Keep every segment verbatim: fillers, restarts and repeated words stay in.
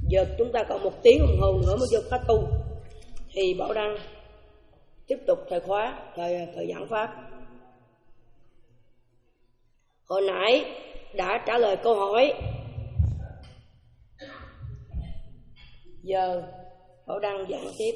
Giờ chúng ta còn một tiếng đồng hồ nữa mới vô khóa tu. Thì Bảo Đăng tiếp tục thời khóa, thời, thời giảng pháp. Hồi nãy đã trả lời câu hỏi. Giờ Bảo Đăng giảng tiếp.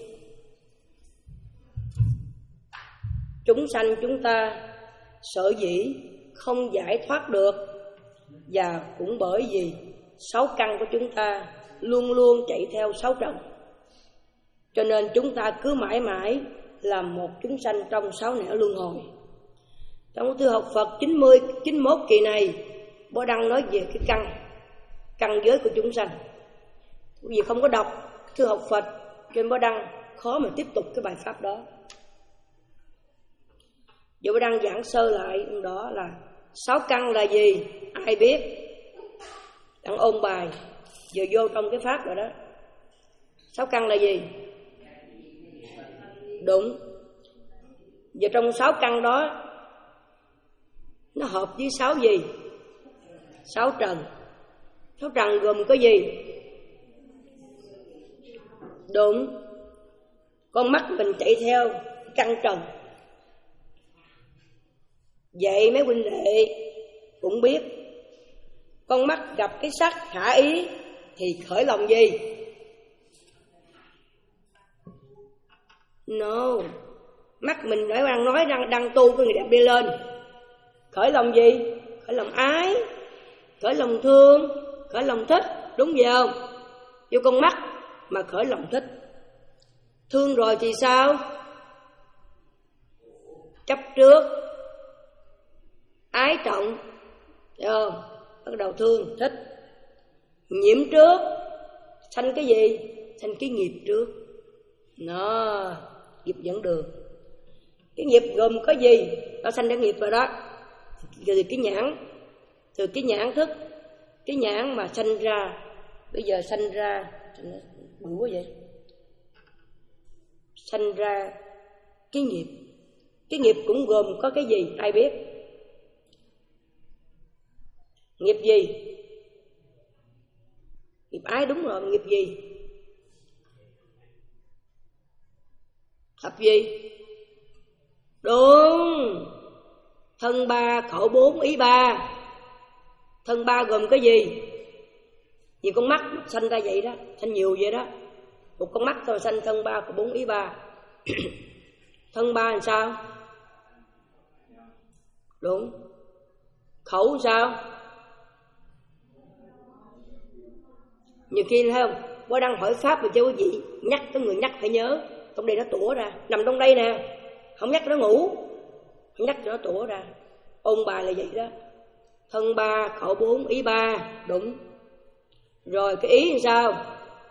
Chúng sanh chúng ta sở dĩ không giải thoát được, và cũng bởi vì sáu căn của chúng ta luôn luôn chạy theo sáu trần, cho nên chúng ta cứ mãi mãi làm một chúng sanh trong sáu nẻo luân hồi. Trong thư học Phật chín mươi, chín mươi mốt kỳ này, Bảo Đăng nói về cái căn, căn giới của chúng sanh. Vì không có đọc thư học Phật, cho nên Bảo Đăng khó mà tiếp tục cái bài pháp đó. Giờ Bảo Đăng giảng sơ lại đó là sáu căn là gì, ai biết? Đang ôn bài, giờ vô trong cái pháp rồi đó. Sáu căn là gì? Đúng. Giờ trong sáu căn đó, nó hợp với sáu gì? Sáu trần. Sáu trần gồm có gì? Đúng. Con mắt mình chạy theo căn trần. Vậy mấy huynh đệ cũng biết, con mắt gặp cái sắc khả ý thì khởi lòng gì? No. Mắt mình nói đang nói đang đang tu cái người đẹp đi lên, khởi lòng gì? Khởi lòng ái, khởi lòng thương, khởi lòng thích, đúng vậy không? Vô con mắt mà khởi lòng thích. Thương rồi thì sao? Chấp trước, ái trọng, thấy không? Bắt đầu thương, thích. Nhiễm trước, sanh cái gì? Sanh cái nghiệp trước. Nó nghiệp dẫn đường. Cái nghiệp gồm có gì? Nó sanh ra nghiệp rồi đó. Từ cái nhãn, từ cái nhãn thức, cái nhãn mà sanh ra, bây giờ sanh ra, bự quá vậy, sanh ra cái nghiệp. Cái nghiệp cũng gồm có cái gì? Ai biết? Nghiệp gì? Nghiệp ái, đúng rồi. Nghiệp gì? Thập gì? Đúng. Thân ba, khẩu bốn, ý ba. Thân ba gồm cái gì? Nhiều con mắt sanh ra vậy đó, sanh nhiều vậy đó. Một con mắt thôi sanh thân ba, khẩu bốn, ý ba. Thân ba làm sao? Đúng. Khẩu làm sao? Nhiều khi thấy không, Bảo Đăng hỏi pháp mà cho quý vị nhắc, cái người nhắc phải nhớ. Trong đây nó tủa ra, nằm trong đây nè, không nhắc nó ngủ, không nhắc cho nó tủa ra. Ôn bài là vậy đó. Thân ba, khẩu bốn, ý ba. Đúng. Rồi cái ý làm sao?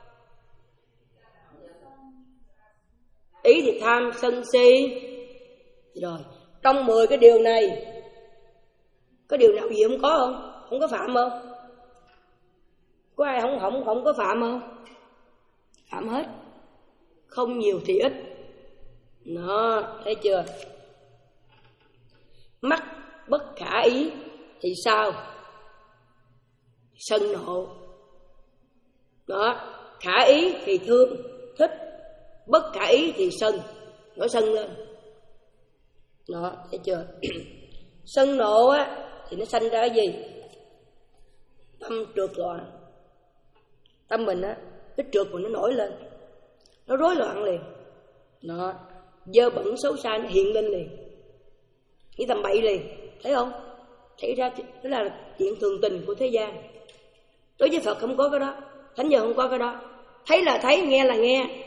Ý thì tham, sân, si. Rồi trong mười cái điều này, có điều nào gì không có không? Không có phạm không? Có ai không không không có phạm không? Phạm hết. Không nhiều thì ít. Nó, thấy chưa? Mắt bất khả ý thì sao? Sân nộ. Đó, khả ý thì thương, thích. Bất khả ý thì sân, nó sân lên. Đó, thấy chưa? Sân nộ á thì nó sanh ra cái gì? Tâm trượt loạn. Tâm mình á, cái trượt mình nó nổi lên, nó rối loạn liền. Đó, dơ bẩn xấu xa nó hiện lên liền, nghĩ tầm bậy liền, thấy không? Thấy ra đó là chuyện thường tình của thế gian. Đối với Phật không có cái đó, Thánh giờ không có cái đó. Thấy là thấy, nghe là nghe.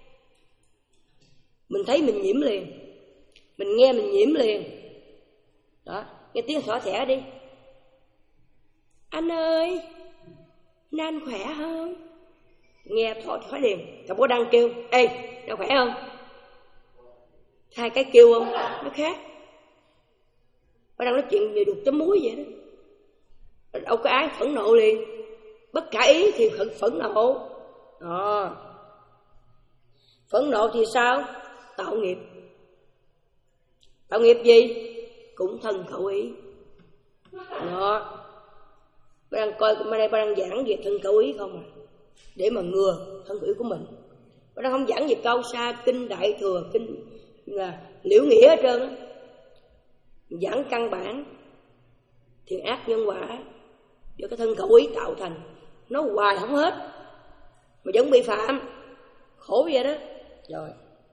Mình thấy mình nhiễm liền, mình nghe mình nhiễm liền. Đó, nghe tiếng xỏ xẻ đi. Anh ơi, anh khỏe không? Nghe thổi thổi liền. Cậu có đang kêu, ê, đang khỏe không? Hai cái kêu không? Nó khác. Nó đang nói chuyện về đục chấm muối vậy đó. Đâu có ái, phẫn nộ liền. Bất khả ý thì phẫn, phẫn nộ. Đó. Phẫn nộ thì sao? Tạo nghiệp. Tạo nghiệp gì? Cũng thân khẩu ý. Đó. Bà đang coi, bà đang, bà đang giảng về thân khẩu ý không à? để mà ngừa thân khỉ của mình. Nó không giảng gì cao xa, kinh đại thừa, kinh là liễu nghĩa hết trơn á. Giảng căn bản thiện ác nhân quả do cái thân khẩu ý tạo thành, nó hoài không hết mà vẫn bị phạm, khổ vậy đó. Rồi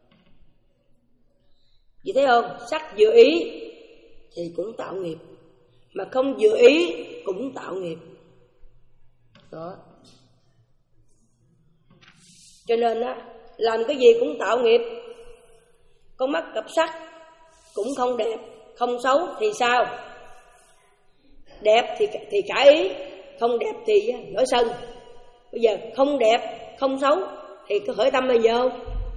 chị thấy không, sắc vừa ý thì cũng tạo nghiệp, mà không vừa ý cũng tạo nghiệp đó. Cho nên á, làm cái gì cũng tạo nghiệp. Con mắt gặp sắc cũng không đẹp, không xấu thì sao? Đẹp thì thì cả ý, không đẹp thì nổi sân. Bây giờ không đẹp, không xấu thì có khởi tâm bây giờ không?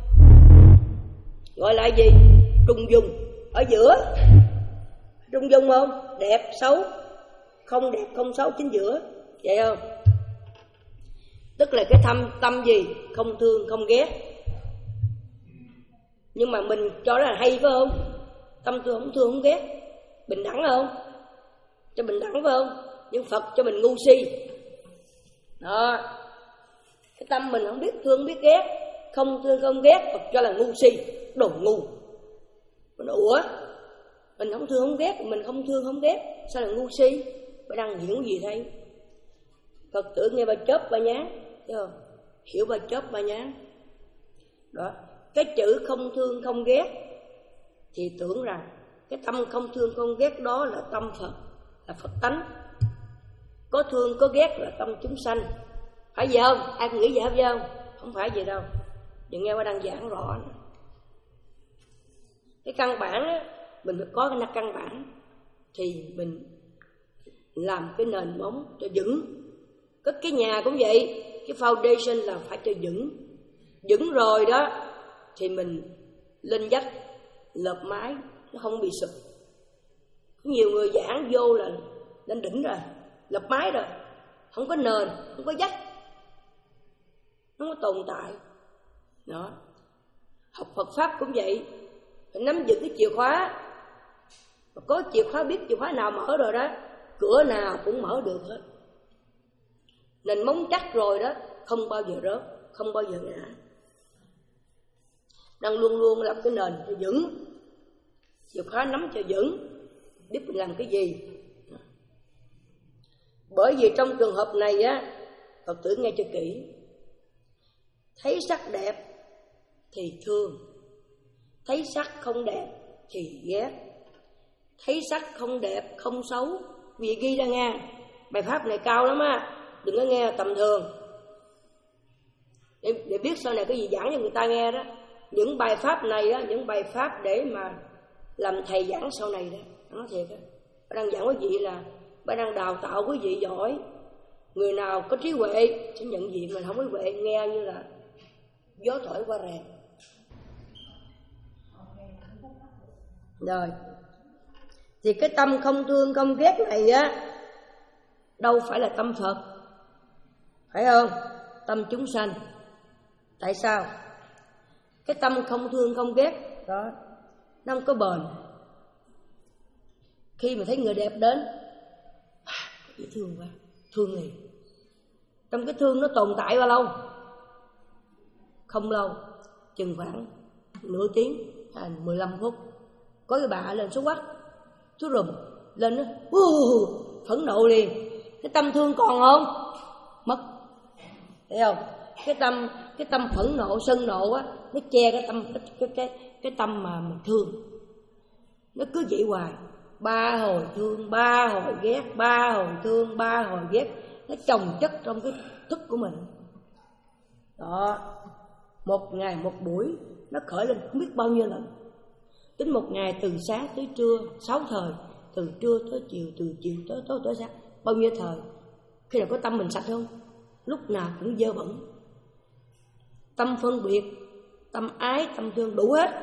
Gọi là gì? Trung dung. Ở giữa trung dung không? Đẹp, xấu, không đẹp, không xấu chính giữa. Vậy không? Tức là cái thâm tâm gì? Không thương, không ghét. Nhưng mà mình cho đó là hay phải không? Tâm thương, không thương, không ghét. Bình đẳng không? Cho bình đẳng phải không? Nhưng Phật cho mình ngu si. Đó. Cái tâm mình không biết thương, không biết ghét, không thương, không ghét, Phật cho là ngu si, đồ ngu. Mình nói, ủa? Mình không thương, không ghét, mình không thương, không ghét, sao là ngu si? Phải đang hiểu gì thấy? Phật tử nghe ba chớp ba nhán, thấy không? Hiểu ba chớp ba nhán. Đó. Cái chữ không thương, không ghét thì tưởng rằng cái tâm không thương, không ghét đó là tâm Phật, là Phật tánh. Có thương, có ghét là tâm chúng sanh. Phải vậy không? Ai nghĩ vậy không? Không, không phải vậy đâu. Đừng nghe qua đang giảng rõ nữa. Cái căn bản á, mình phải có cái căn bản thì mình làm cái nền móng cho vững. Cất cái nhà cũng vậy, cái foundation là phải cho vững. Vững rồi đó thì mình lên vách lợp mái, nó không bị sụp. Có nhiều người giảng vô là lên đỉnh rồi, lợp mái rồi, không có nền, không có vách, nó không có tồn tại. Đó. Học Phật Pháp cũng vậy, phải nắm giữ cái chìa khóa. Mà có chìa khóa, biết chìa khóa nào mở rồi đó, cửa nào cũng mở được hết. Nền móng chắc rồi đó, không bao giờ rớt, không bao giờ ngã. Đang luôn luôn làm cái nền cho vững, chìa khóa nắm cho vững, biết mình làm cái gì. Bởi vì trong trường hợp này á, Phật tử nghe cho kỹ. Thấy sắc đẹp thì thương, thấy sắc không đẹp thì ghét. Thấy sắc không đẹp, không xấu. Vì ghi ra nghe, bài pháp này cao lắm á, đừng có nghe tầm thường. Để, để biết sau này cái gì giảng cho người ta nghe đó. Những bài pháp này đó, những bài pháp để mà làm thầy giảng sau này đó. Nói thiệt á, bà đang giảng quý vị là bà đang đào tạo quý vị giỏi. Người nào có trí huệ sẽ nhận diện, mình không có huệ nghe như là gió thổi qua rèm. Rồi thì cái tâm không thương không ghét này á, đâu phải là tâm Phật, phải không? Tâm chúng sanh. Tại sao? Cái tâm không thương không ghét đó, nó không có bền. Khi mà thấy người đẹp đến, dễ thương quá, thương liền. Trong cái thương nó tồn tại bao lâu? Không lâu, chừng khoảng nửa tiếng hay mười lăm phút. Có cái bà lên số quắc, chú rùm lên đó, uh, phẫn nộ liền. Cái tâm thương còn không? Mất. Thấy không? Cái tâm cái tâm phẫn nộ, sân nộ á, nó che cái tâm cái cái cái, cái tâm mà mình thương. Nó cứ vậy hoài, ba hồi thương, ba hồi ghét, ba hồi thương, ba hồi ghét, nó chồng chất trong cái thức của mình. Đó. Một ngày một buổi nó khởi lên không biết bao nhiêu lần. Tính một ngày từ sáng tới trưa, sáu thời, từ trưa tới chiều, từ chiều tới tối tới sáng, bao nhiêu thời. Khi nào có tâm mình sạch không? Lúc nào cũng dơ bẩn. Tâm phân biệt, tâm ái, tâm thương đủ hết.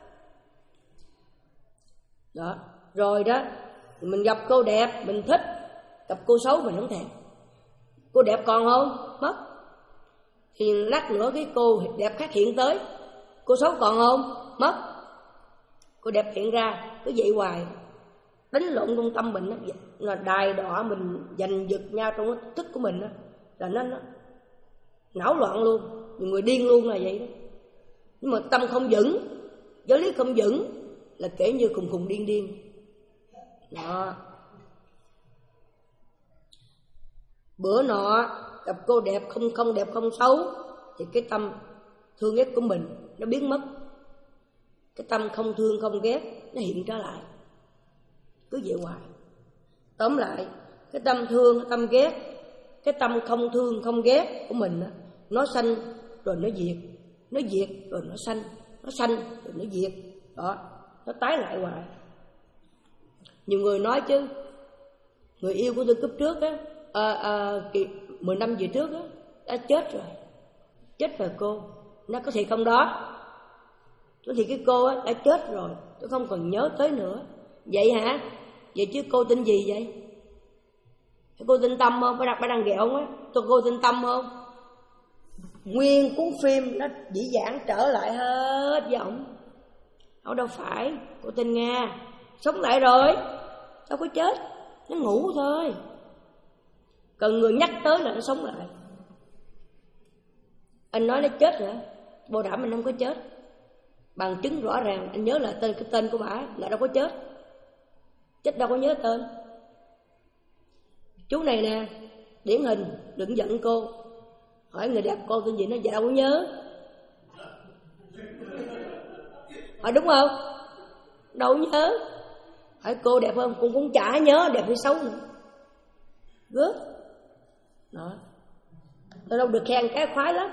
Đó. Rồi đó, mình gặp cô đẹp mình thích, gặp cô xấu mình không thèm. Cô đẹp còn không? Mất. Thì lát nữa cái cô đẹp khác hiện tới, cô xấu còn không? Mất. Cô đẹp hiện ra, cứ vậy hoài, đánh lộn trong tâm mình đó, là đài đọa mình giành giật nhau trong cái thức của mình đó, là nó nó não loạn luôn, nhiều người điên luôn là vậy đó. Nhưng mà tâm không vững, giáo lý không vững là kể như khùng khùng điên điên đó. Bữa nọ gặp cô đẹp không không đẹp không xấu thì cái tâm thương ghét của mình nó biến mất, cái tâm không thương không ghét nó hiện trở lại, cứ vậy hoài. Tóm lại cái tâm thương tâm ghét, cái tâm không thương không ghét của mình đó, nó sanh rồi nó diệt, nó diệt rồi nó sanh, nó sanh rồi nó diệt đó, nó tái lại hoài. Nhiều người nói chứ người yêu của tôi cúp trước á, à, à, mười năm về trước á, đã chết rồi, chết rồi cô. Nó có thiệt không đó? Tôi thì cái cô á đã chết rồi, tôi không còn nhớ tới nữa. Vậy hả? Vậy chứ cô tên gì vậy? Cô tên Tâm không? Phải đặt phải đăng ghẹo á. Tôi cô tên Tâm không? Nguyên cuốn phim nó dĩ dãn trở lại hết với ổng. Ổng đâu phải, cô tên Nga sống lại rồi, đâu có chết, nó ngủ thôi. Cần người nhắc tới là nó sống lại. Anh nói nó chết hả? Bảo đảm mình không có chết. Bằng chứng rõ ràng anh nhớ là tên cái tên của bà là đâu có chết. Chết đâu có nhớ tên. Chú này nè, điển hình, đừng giận cô. Hỏi người đẹp cô tên gì, nó dạ đâu có nhớ. Hỏi đúng không? Đâu có nhớ. Hỏi cô đẹp không? Cô cũng chả nhớ đẹp hay xấu nữa. Gớt. Đó. Tôi đâu được khen cái khoái lắm.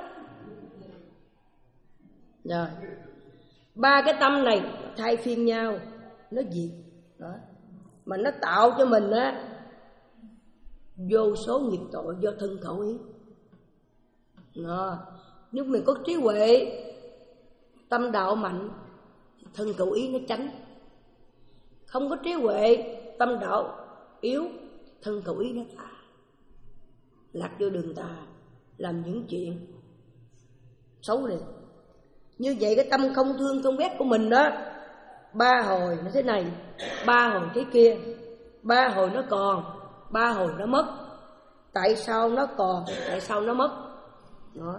Rồi. Ba cái tâm này thay phiên nhau, nó diệt. Đó. Mà nó tạo cho mình á vô số nghiệp tội do thân khẩu ý. Đó. Nếu mình có trí huệ, tâm đạo mạnh, thân khẩu ý nó tránh. Không có trí huệ, tâm đạo yếu, thân khẩu ý nó tà, lạc vô đường tà, làm những chuyện xấu đi. Như vậy cái tâm không thương không ghét của mình đó, ba hồi nó thế này, ba hồi thế kia, ba hồi nó còn, ba hồi nó mất. Tại sao nó còn, tại sao nó mất? Đó.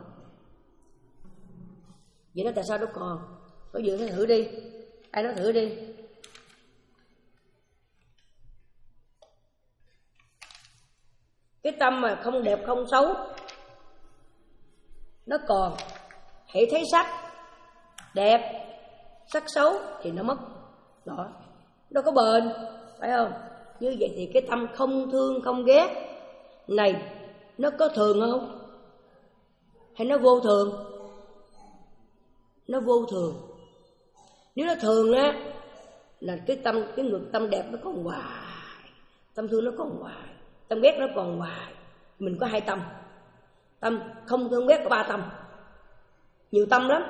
Vậy nó tại sao nó còn? Có gì nói thử đi. Ai nói thử đi. Cái tâm mà không đẹp không xấu nó còn. Hãy thấy sắc đẹp, sắc xấu thì nó mất. Đó. Đâu có bền, phải không? Như vậy thì cái tâm không thương không ghét này nó có thường không? Hay nó vô thường? Nó vô thường. Nếu nó thường á là cái tâm, cái ngược tâm đẹp nó còn hoài, tâm thương nó còn hoài, tâm ghét nó còn hoài. Mình có hai tâm. Tâm không thương ghét có ba tâm. Nhiều tâm lắm.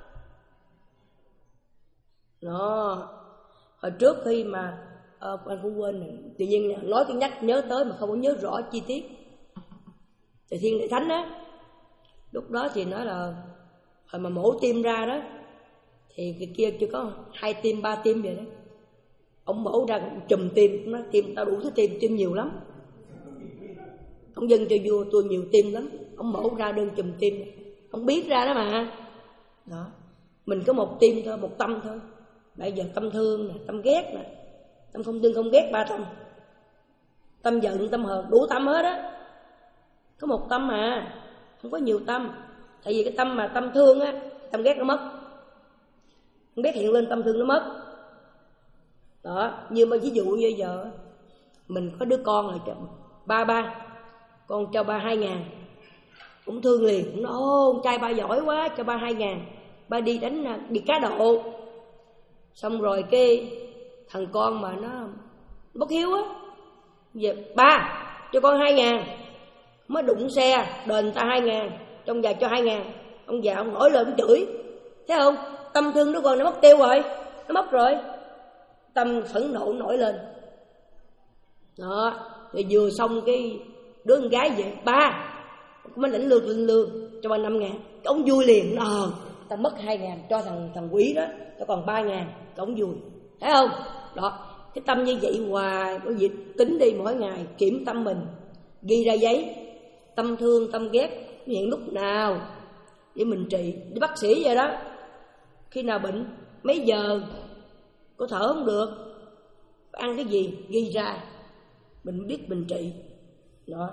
Đó. Hồi trước khi mà ờ, anh cũng quên này, tự nhiên nói cái nhắc nhớ tới mà không có nhớ rõ chi tiết. Thầy Thiên Đại Thánh á, lúc đó thì nói là hồi mà mổ tim ra đó thì cái kia chưa có hai tim ba tim vậy đó. Ông mổ ra chùm tim, ông nói tim tao đủ thứ tim, tim nhiều lắm. Ông dân cho vua tôi nhiều tim lắm. Ông mổ ra đơn chùm tim, ông biết ra đó mà. Đó. Mình có một tim thôi, một tâm thôi. Bây giờ tâm thương nè, tâm ghét nè, tâm không thương không ghét ba tâm. Tâm giận, tâm hờn, đủ tâm hết á. Có một tâm mà, không có nhiều tâm. Tại vì cái tâm mà tâm thương á, tâm ghét nó mất. Tâm ghét hiện lên, tâm thương nó mất. Đó, như mà ví dụ như giờ mình có đứa con là chồng ba ba, con cho ba hai ngàn, cũng thương liền, cũng nói ô con trai ba giỏi quá, cho ba hai ngàn, ba đi đánh đi cá độ. Xong rồi cái thằng con mà nó bất hiếu á, về ba cho con hai ngàn, mới đụng xe đền ta hai ngàn, trong già cho hai ngàn, ông già ông nổi lên ông chửi, thấy không? Tâm thương đứa con nó mất tiêu rồi, nó mất rồi, tâm phẫn nộ nổi lên. Đó, rồi vừa xong cái đứa con gái về, ba mới lãnh lương lãnh lương cho ba năm ngàn, cái ông vui liền, ờ ta mất hai ngàn cho thằng thằng quý đó, cho còn ba ngàn, cái ông vui, thấy không? Đó, cái tâm như vậy hoài. Bởi vì tính đi mỗi ngày kiểm tâm mình, ghi ra giấy, tâm thương tâm ghét hiện lúc nào để mình trị. Đi bác sĩ vậy đó, khi nào bệnh, mấy giờ, có thở không được, ăn cái gì ghi ra, mình biết mình trị. Đó.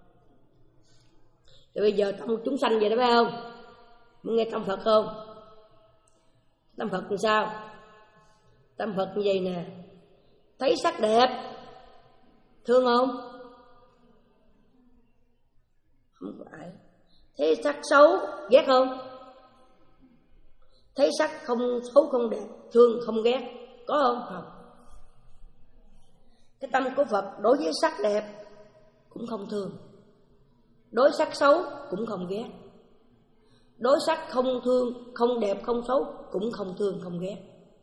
Thì bây giờ tâm chúng sanh vậy đó phải không? Muốn nghe tâm Phật không? Tâm Phật làm sao? Tâm Phật như vậy nè, thấy sắc đẹp thương không? Không phải. Thấy sắc xấu ghét không? Thấy sắc không xấu không đẹp thương không ghét, có không? Không. Cái tâm của Phật đối với sắc đẹp cũng không thương, đối sắc xấu cũng không ghét, đối sắc không thương, không đẹp, không xấu cũng không thương, không ghét.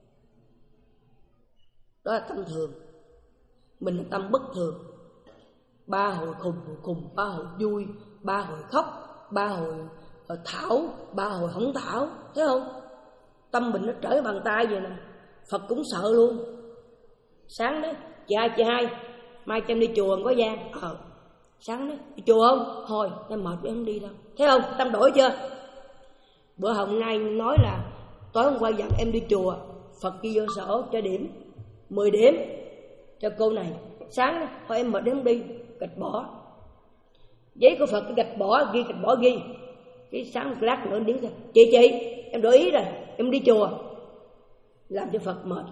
Đó là tâm thường. Mình là tâm bất thường. Ba hồi khùng hồi khùng, ba hồi vui, ba hồi khóc, ba hồi thảo, ba hồi không thảo, thấy không? Tâm mình nó trở bàn tay vậy nè. Phật cũng sợ luôn. Sáng đấy, chị hai, chị hai, mai cho em đi chùa có gian. Ờ, sáng đấy, đi chùa không? Thôi, em mệt em không đi đâu. Thấy không? Tâm đổi chưa? Bữa hôm nay nói là tối hôm qua dặn em đi chùa, Phật ghi vô sổ cho điểm mười điểm cho cô này. Sáng đấy, thôi em mệt em không đi, gạch bỏ. Giấy của Phật gạch bỏ, ghi gạch bỏ ghi. Cái sáng một lát nữa điểm ra, chị chị em đổi ý rồi, em đi chùa. Làm cho Phật mệt.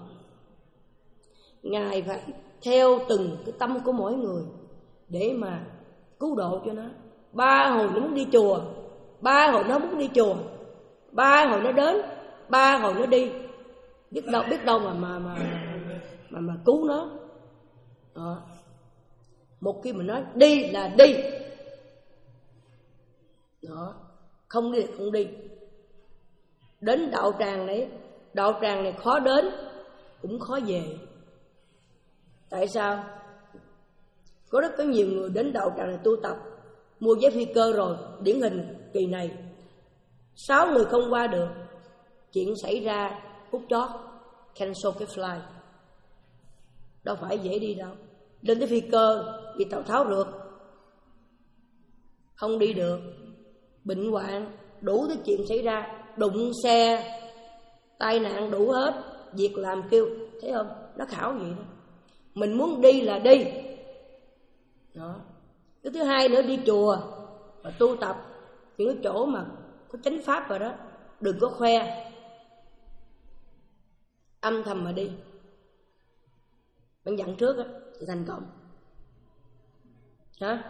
Ngài phải theo từng cái tâm của mỗi người để mà cứu độ cho nó. Ba hồi nó muốn đi chùa, ba hồi nó muốn đi chùa, ba hồi nó đến, ba hồi nó đi. Biết đâu biết đâu mà mà mà mà, mà cứu nó. Đó. Một khi mình nói đi là đi. Đó. Không đi là không đi. Đến đạo tràng này, đạo tràng này khó đến cũng khó về. Tại sao? Có rất có nhiều người đến đạo tràng này tu tập, mua vé phi cơ rồi. Điển hình kỳ này sáu người không qua được, chuyện xảy ra phút chót cancel cái flight. Đâu phải dễ đi đâu. Lên cái phi cơ bị Tào Tháo rượt, không đi được, bệnh hoạn, đủ thứ chuyện xảy ra, đụng xe, tai nạn đủ hết, việc làm kêu. Thấy không? Nó khảo vậy đó. Mình muốn đi là đi. Đó. Cái thứ hai nữa, đi chùa và tu tập những cái chỗ mà có chánh pháp rồi đó, đừng có khoe, âm thầm mà đi. Bạn dặn trước á thì thành công. Hả?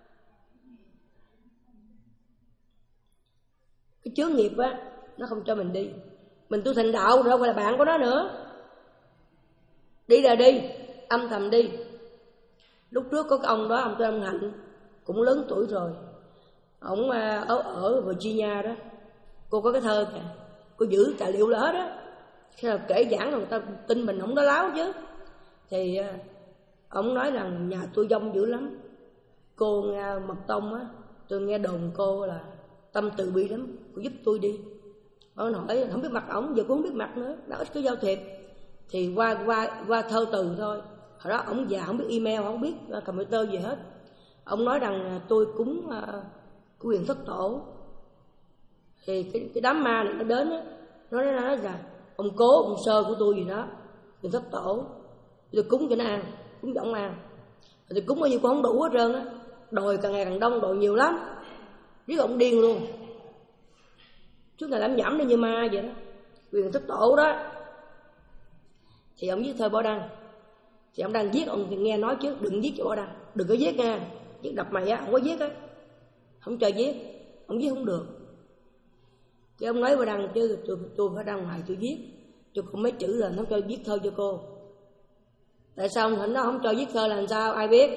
Cái chướng nghiệp á nó không cho mình đi. Mình tu thành đạo rồi đâu phải là bạn của nó nữa. Đi là đi, âm thầm đi. Lúc trước có cái ông đó, ông tên ông Hạnh, cũng lớn tuổi rồi. Ông ở, ở Virginia đó. Cô có cái thơ kìa, cô giữ tài liệu là hết á. Khi nào kể giảng rồi người ta tin mình, không có láo chứ. Thì ông nói rằng nhà tôi dông dữ lắm. Cô nghe Mật Tông á, tôi nghe đồn cô là tâm từ bi lắm, cô giúp tôi đi. Ông hỏi không biết mặt ổng, giờ cũng không biết mặt nữa, đã ít có giao thiệp. Thì qua qua qua thơ từ thôi. Hồi đó ổng già không biết email, không biết computer gì hết. Ông nói rằng tôi cúng uh, quyền thất tổ. Thì cái, cái đám ma này nó đến á, nó nói, nói rằng ông cố, ông sơ của tôi gì đó, quyền thất tổ, tôi cúng cho nó ăn, cúng cho ông ăn. Thì cúng bao nhiêu cũng không đủ hết trơn á, đòi càng ngày càng đông, đòi nhiều lắm, riết ông điên luôn. Trước ngày làm nhẩm đi như ma vậy đó, quyền thất tổ đó. Thì ông viết thơ bỏ đăng. Thì ông đang viết, ông nghe nói chứ đừng viết cho bỏ đăng, đừng có viết nha, viết đập mày á, không có viết á, không cho viết, ông viết không được. Chứ ông nói bỏ đăng chứ tôi, tôi phải đăng ngoài tôi viết, tôi không mấy chữ là nó cho viết thơ cho cô. Tại sao ông Thịnh nó không cho viết thơ là làm sao, ai biết?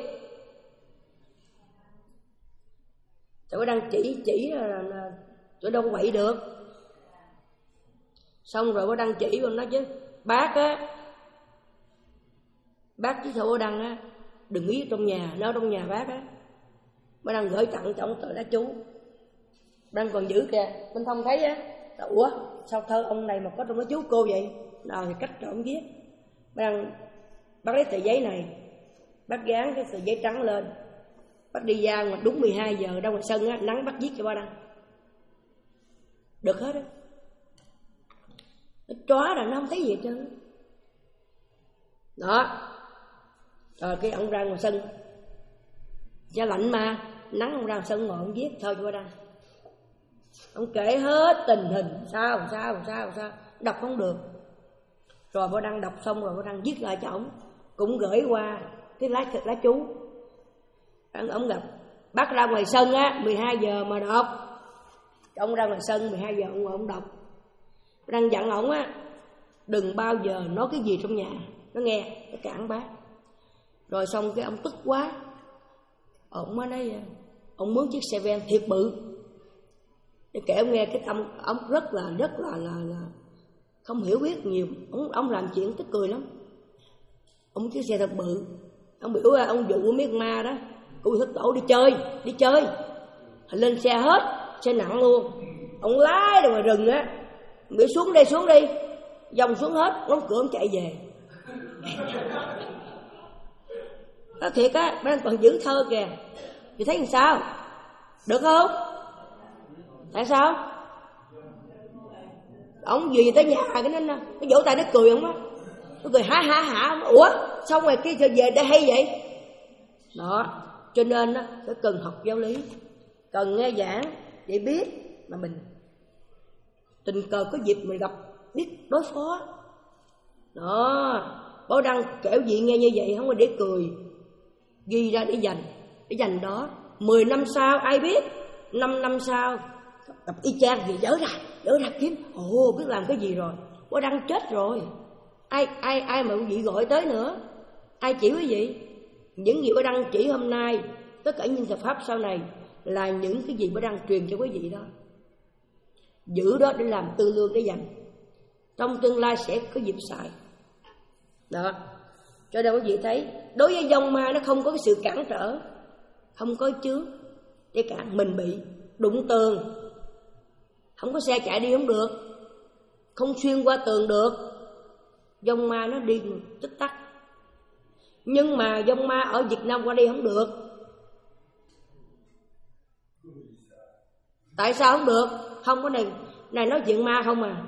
Tại bỏ đăng chỉ chỉ là, là, là tôi đâu có quậy được. Xong rồi bỏ đăng chỉ ông nói chứ bác á, bác chứ thơ bỏ đăng á, đừng viết trong nhà, nó trong nhà bác á. Bỏ đăng gửi tặng cho ông tờ lá chú, đang còn giữ kìa, Minh Thông thấy á. Ủa sao thơ ông này mà có trong lá chú cô vậy? Nào thì cách rồi ông viết. Đang bác lấy tờ giấy này, bác dán cái tờ giấy trắng lên, Bác đi ra ngoài đúng mười hai giờ ra ngoài sân á, nắng bắt giết cho ba Đăng. Được hết á. Nó chóa là nó không thấy gì hết trơn. Đó. Rồi cái ông ra ngoài sân. Da lạnh mà, nắng ông ra ngoài sân ngồi ông viết thôi cho ba Đăng. Ông kể hết tình hình sao sao sao sao, đọc không được. Rồi ba Đăng đọc xong rồi ba Đăng viết lại cho ông, cũng gửi qua cái lá lá chú. Ông, ông gặp bác ra ngoài sân á, mười hai giờ mà đọc. Ông ra ngoài sân mười hai giờ ông ngồi ông đọc. Đang dặn ổng á, đừng bao giờ nói cái gì trong nhà nó nghe, nó cản bác. Rồi xong cái ông tức quá, ổng mới nói ông mướn chiếc xe ven thiệt bự để kể ông nghe. Cái ông ông rất là rất là là, là không hiểu biết nhiều. Ông ông làm chuyện tức cười lắm. Ông chiếc xe thật bự, ông biểu ông dụ mấy con ma đó, cụ thức tổ đi chơi, đi chơi, lên xe hết, xe nặng luôn. Ông lái rồi ngoài rừng á, biểu xuống đây xuống đi, dòng xuống hết, đóng cửa ông chạy về. Đó thiệt á, bạn còn giữ thơ kìa. Thì thấy làm sao? Được không? Tại sao? Ông về tới nhà cái nó nó vỗ tay nó cười ông á. Nó cười hả hả hả. Ủa xong rồi kia về đây hay vậy? Đó, cho nên á phải cần học giáo lý, cần nghe giảng để biết mà mình tình cờ có dịp mình gặp biết đối phó. Đó, Bảo Đăng kể chuyện nghe như vậy không phải để cười, ghi ra để dành, để dành đó. Mười năm sau ai biết, năm năm sau gặp y chang thì dỡ ra, dỡ ra kiếm, ồ biết làm cái gì rồi. Bảo Đăng chết rồi, ai ai ai mà quý vị gọi tới nữa, ai chỉ quý vị? Những gì Bảo Đăng chỉ hôm nay, tất cả những Phật pháp sau này là những cái gì Bảo Đăng truyền cho quý vị đó. Giữ đó để làm tư lương để dành, trong tương lai sẽ có dịp xài. Đó, cho nên quý vị thấy đối với vong ma nó không có cái sự cản trở, không có chướng để cản mình. Bị đụng tường, không có xe chạy đi không được, không xuyên qua tường được. Vong ma nó đi tích tắc. Nhưng mà vong ma ở Việt Nam qua đi không được. Tại sao không được? Không có này, này nói chuyện ma không à.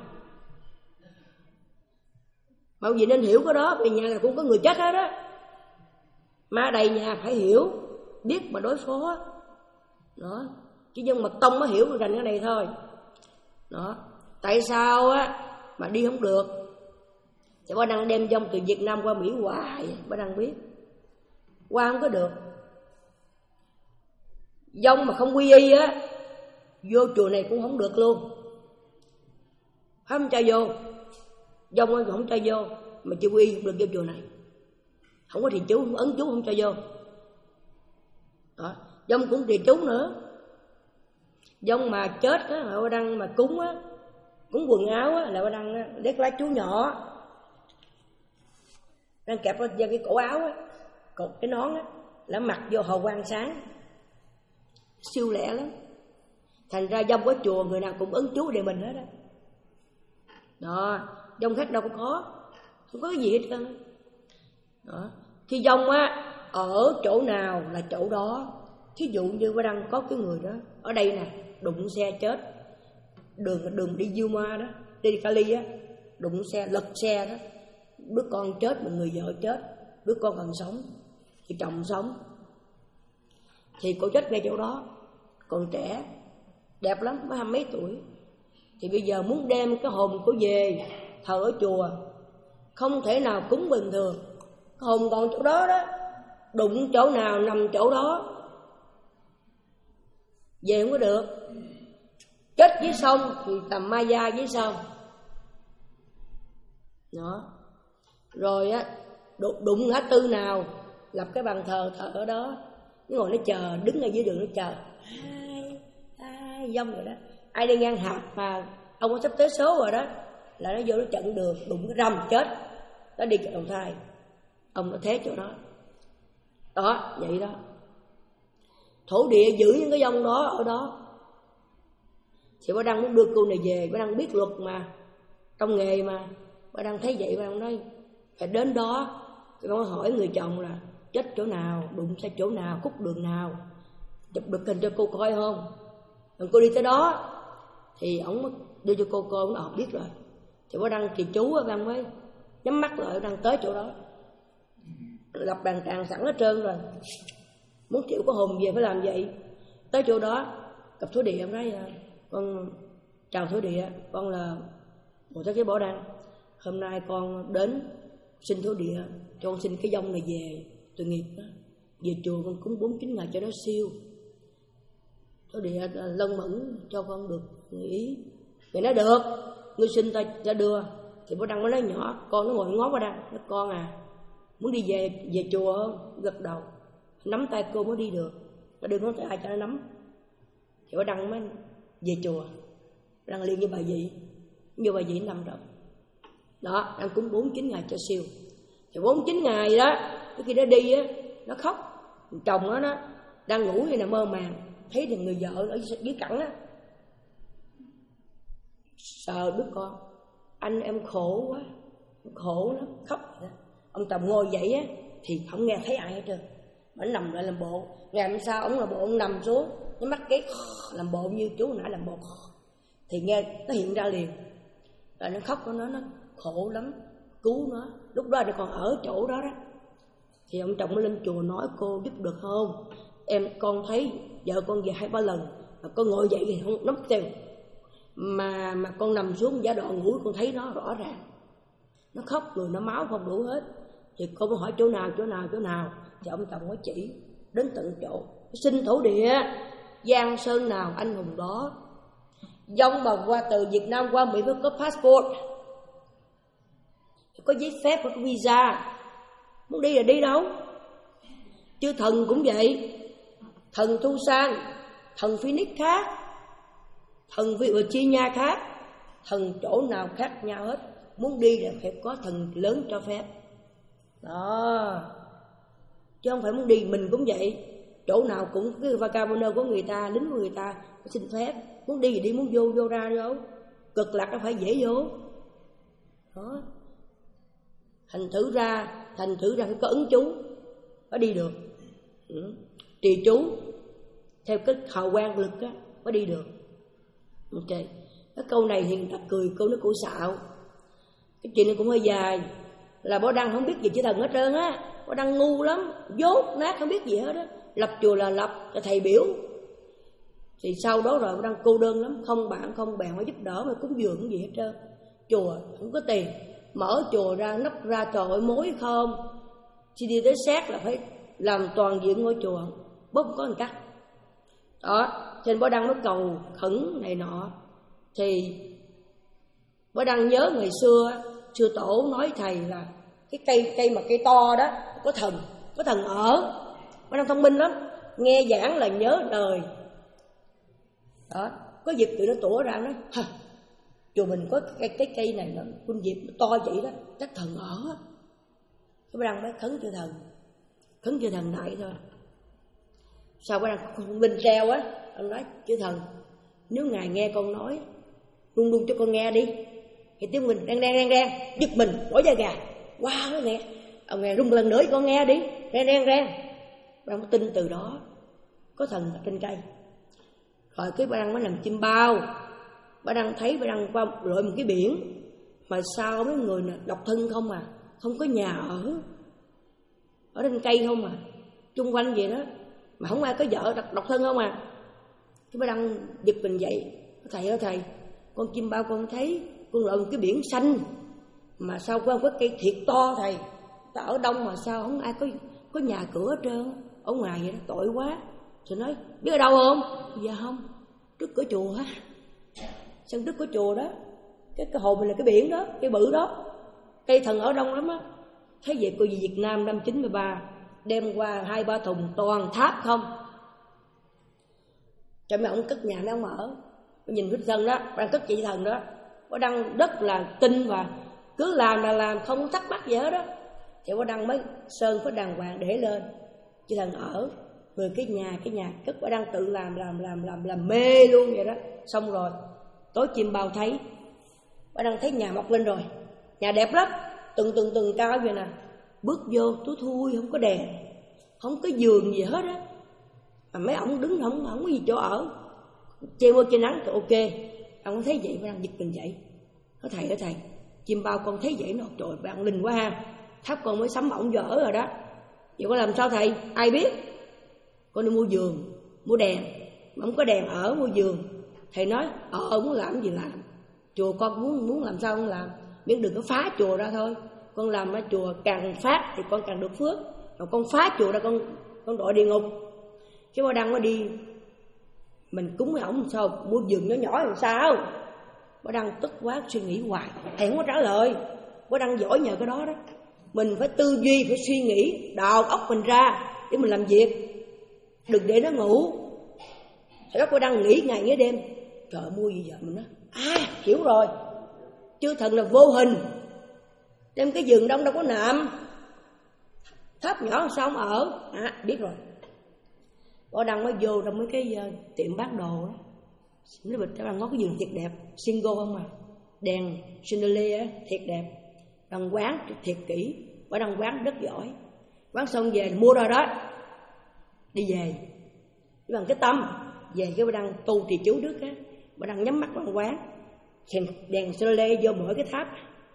Mọi gì nên hiểu cái đó, vì nhà này cũng có người chết hết đó. Ma đầy nhà phải hiểu, biết mà đối phó. Đó, chứ dân mật tông mới hiểu được rành cái này thôi. Đó, tại sao á mà đi không được? Thì Bảo Đăng đem vong từ Việt Nam qua Mỹ hoài, Bảo Đăng biết qua không có được. Vong mà không quy y á, vô chùa này cũng không được luôn, không cho vô. Vong ơi không cho vô, mà chưa quy y không được vô chùa này. Không có thì chú, không ấn chú không cho vô. Đó, vong cũng trì chú nữa. Vong mà chết á, là Bảo Đăng mà cúng á, cúng quần áo á, là Bảo Đăng đét lá chú nhỏ, đang kẹp vào cái cổ áo á, cột cái nón á, là mặc vô hào quang sáng, siêu lẹ lắm. Thành ra vong ở chùa người nào cũng ấn chú để mình hết á. Đó, vong khác đâu có, không có cái gì hết trơn. Đó, khi vong á ở chỗ nào là chỗ đó. Thí dụ như Bảo Đăng có cái người đó ở đây nè, đụng xe chết, đường đường đi Yuma đó, đi Cali á, đụng xe lật xe đó, đứa con chết, một người vợ chết, đứa con còn sống, thì chồng sống, thì cô chết ngay chỗ đó, còn trẻ, đẹp lắm, mới hai mấy tuổi. Thì bây giờ muốn đem cái hồn của về thờ ở chùa, không thể nào cúng bình thường. Cái hồn còn chỗ đó đó, đụng chỗ nào nằm chỗ đó, về không có được. Chết dưới sông thì tầm ma gia dưới sông. Đó. Rồi á, đụng ngã tư nào lập cái bàn thờ thờ ở đó, nó ngồi nó chờ, đứng ở dưới đường nó chờ. Ai, ai, vong rồi đó. Ai đi ngang hạt mà ông có sắp tới số rồi đó, là nó vô nó chặn đường, đụng cái rầm chết. Nó đi cái Đồng Thai, ông nó thế chỗ đó. Đó, vậy đó. Thổ địa giữ những cái vong đó ở đó. Thì Bảo Đăng muốn đưa cô này về, Bảo Đăng biết luật mà, trong nghề mà. Bảo Đăng thấy vậy, Bảo Đăng nói phải đến đó. Thì con hỏi người chồng là chết chỗ nào, đụng xe chỗ nào, khúc đường nào, chụp được hình cho cô coi không? Rồi cô đi tới đó thì ổng đưa cho cô coi, ổng nói biết rồi. Thì bố Đăng kỳ chú á, Đăng mới nhắm mắt lại, Đăng tới chỗ đó, lập bàn tràng sẵn hết trơn rồi. Muốn chịu có hồn về phải làm vậy. Tới chỗ đó gặp thổ địa, em nói con chào thổ địa, con là Bồ Tát Giới Bảo Đăng. Hôm nay con đến xin thổ địa cho con xin cái dông này về tội nghiệp đó. Về chùa con cúng bốn chín ngày cho nó siêu. Thổ địa lân mẫn cho con được nghĩ. Người nói được, ngươi xin ta ta đưa. Thì Bảo Đăng mới nói nhỏ, con nó ngồi ngó Bảo Đăng, nói con à, muốn đi về về chùa không? Gật đầu, nắm tay cô mới đi được. Nó đưa ngón tay ai cho nó nắm. Thì Bảo Đăng mới về chùa. Bảo Đăng liền như bà dị, như bà dị nằm rồi. Đó, đang cúng bốn chín ngày cho siêu. Thì bốn chín ngày đó, khi nó đi á, nó khóc. Chồng nó nó đang ngủ hay là mơ màng, thấy thì người vợ ở dưới cẳng á, sợ đứa con, anh em khổ quá, khổ lắm, khóc vậy đó. Ông chồng ngồi dậy á thì không nghe thấy ai hết trơn, mà nằm lại làm bộ. Ngày hôm sau ông là bộ ông nằm xuống, nó mắt cái làm bộ như chú nãy làm bộ, thì nghe nó hiện ra liền. Rồi nó khóc, nó nó khổ lắm, cứu nó. Lúc đó nó còn ở chỗ đó đó. Thì ông chồng mới lên chùa nói cô giúp được không? Em con thấy vợ con về hai ba lần, mà con ngồi dậy thì không nắm tiêu, mà mà con nằm xuống giả đoạn ngủ con thấy nó rõ ràng. Nó khóc người nó máu không đủ hết. Thì cô mới hỏi chỗ nào chỗ nào chỗ nào. Thì ông chồng mới chỉ đến tận chỗ. Xin thổ địa Giang Sơn nào anh hùng đó. Dông mà qua từ Việt Nam qua Mỹ phải có passport, có giấy phép, có visa. Muốn đi là đi đâu. Chứ thần cũng vậy. Thần Thu San, thần Phoenix khác, thần Virginia khác, thần chỗ nào khác nhau hết. Muốn đi là phải có thần lớn cho phép đó, chứ không phải muốn đi. Mình cũng vậy, chỗ nào cũng cái vocabulary của người ta, lính của người ta xin phép. Muốn đi thì đi, muốn vô vô ra vô. Cực lạc nó phải dễ vô đó. Thành thử ra Thành thử ra phải có ứng chú mới đi được. ừ. Trì chú theo cái hào quang lực á mới đi được. Ok, cái câu này thì người ta cười, câu nó cổ xạo. Cái chuyện này cũng hơi dài. Là Bảo Đăng không biết gì chữ thần hết trơn á. Bảo Đăng ngu lắm, dốt nát không biết gì hết á. Lập chùa là lập cho thầy biểu. Thì sau đó rồi Bảo Đăng cô đơn lắm, không bạn không bè mà giúp đỡ mà cúng dường gì hết trơn. Chùa không có tiền, mở chùa ra nắp ra trời ơi mối không. Khi đi tới xét là phải làm toàn diện ngôi chùa, bốc có một cắt đó. Trên Bảo Đăng mới cầu khẩn này nọ. Thì Bảo Đăng nhớ ngày xưa sư tổ nói thầy là cái cây cây mà cây to đó có thần, có thần ở. Bảo Đăng thông minh lắm, nghe giảng là nhớ đời đó. Có dịp tụi nó tủa ra nói hả, chùa mình có cái cái cây này nó quân dịp nó to vậy đó, chắc thần ở. Cái Bảo Đăng mới khấn cho thần, khấn cho thần đại thôi. Sau Bảo Đăng thông minh treo á, ông nói chư thần, nếu ngài nghe con nói luôn luôn cho con nghe đi. Thì tiếng mình đang đang đang đang giật mình nổi da gà, wow nó nghe. Ông nghe rung lần nữa con nghe đi, đang đang đang. Bảo Đăng tin từ đó có thần ở trên cây. Rồi cái Bảo Đăng mới làm chim bao. Bảo Đăng thấy Bảo Đăng qua lội một cái biển, mà sao mấy người nè độc thân không à, không có nhà ở, ở trên cây không à, chung quanh vậy đó, mà không ai có vợ, độc, độc thân không à. Cái Bảo Đăng giật mình dậy, thầy ơi thầy, con chim bao con thấy con lội một cái biển xanh, mà sao qua có cây thiệt to thầy, ta ở đông mà sao không ai có có nhà cửa hết trơn, ở ngoài vậy đó, tội quá. Thì nói biết ở đâu không? Dạ không, trước cửa chùa hả? Sân trước cửa chùa đó, cái cái hồ mình là cái biển đó, cái bự đó, cây thần ở đông lắm á. Thấy vậy cô về Việt Nam năm chín mươi ba đem qua hai ba thùng toàn tháp không, cho mấy ông cất nhà mấy ông ở. Nhìn cái thần đó, đang cất chị thần đó, Bảo Đăng rất là tin và cứ làm là làm, không thắc mắc gì hết đó. Thì Bảo Đăng mới sơn phải đàng hoàng để lên chị thần ở. Rồi cái nhà cái nhà cất Bảo Đăng tự làm làm làm làm làm mê luôn vậy đó. Xong rồi tối chim bao thấy Bảo Đăng thấy nhà mọc lên rồi, nhà đẹp lắm, từng từng từng cao vậy nè. Bước vô tối thui, không có đèn, không có giường gì hết á. mà mấy ổng đứng không không có gì chỗ ở, che mưa che nắng thì ok. Ông thấy vậy bạn giật mình dậy, nói thầy ơi thầy, chim bao con thấy vậy nó trời bạn linh quá ha, tháp con mới sắm ổng vỡ rồi đó, vậy có làm sao thầy? Ai biết? Con đi mua giường, mua đèn, mà không có đèn ở mua giường. Thầy nói ờ muốn làm gì làm, chùa con muốn muốn làm sao không làm, miễn đừng có phá chùa ra thôi. Con làm ở chùa càng phát thì con càng được phước, còn con phá chùa ra con con đội địa ngục. Cái Bao Đăng nó đi, mình cúng với ổng sao mua giường nhỏ nhỏ làm sao? Bao Đăng tức quá suy nghĩ hoài, thầy không có trả lời. Bao Đăng giỏi nhờ cái đó đó, mình phải tư duy, phải suy nghĩ, đào óc mình ra để mình làm việc, đừng để nó ngủ. Thầy Bao Đăng nghĩ ngày nghĩ đêm, trời mua gì giờ mình nói à hiểu rồi, chư thần là vô hình, đem cái giường đông đâu có nằm, tháp nhỏ sao không ở, à biết rồi. Bao Đăng mới vô trong mấy cái uh, tiệm bán đồ đó, nó bịch đang có cái giường thiệt đẹp, single không à, đèn chandelier thiệt đẹp, đăng quán thiệt kỹ. Bao Đăng quán rất giỏi, quán xong về mua rồi đó, đi về với bằng cái tâm về. Cái Bao Đăng tu trì chú Đức á, Bao Đăng nhắm mắt bằng quán, đèn chandelier vô mỗi cái tháp.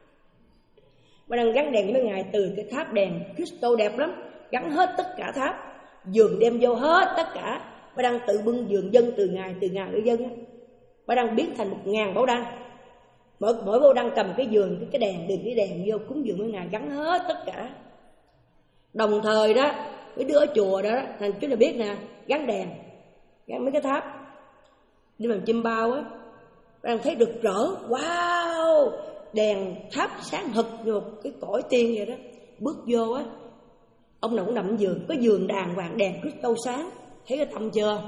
Bao Đăng gắn đèn mấy ngày, từ cái tháp đèn crystal đẹp lắm, gắn hết tất cả tháp, giường đem vô hết tất cả. Bao Đăng tự bưng giường dân từ ngày từ ngày tới dân á. Bao Đăng biến thành một ngàn Bao Đăng, mỗi mỗi Bao Đăng cầm cái giường cái, cái đèn đường cái đèn vô cúng giường mỗi ngày, gắn hết tất cả. Đồng thời đó mấy đứa ở chùa đó, thành chúng là biết nè, gắn đèn, gắn mấy cái tháp đi bằng chim bao á. Bao Đăng thấy rực rỡ, wow, đèn tháp sáng hực như một cái cõi tiên vậy đó. Bước vô á, ông nào cũng nằm giường, có giường đàng hoàng, đèn crystal sáng, thấy cái tâm chưa?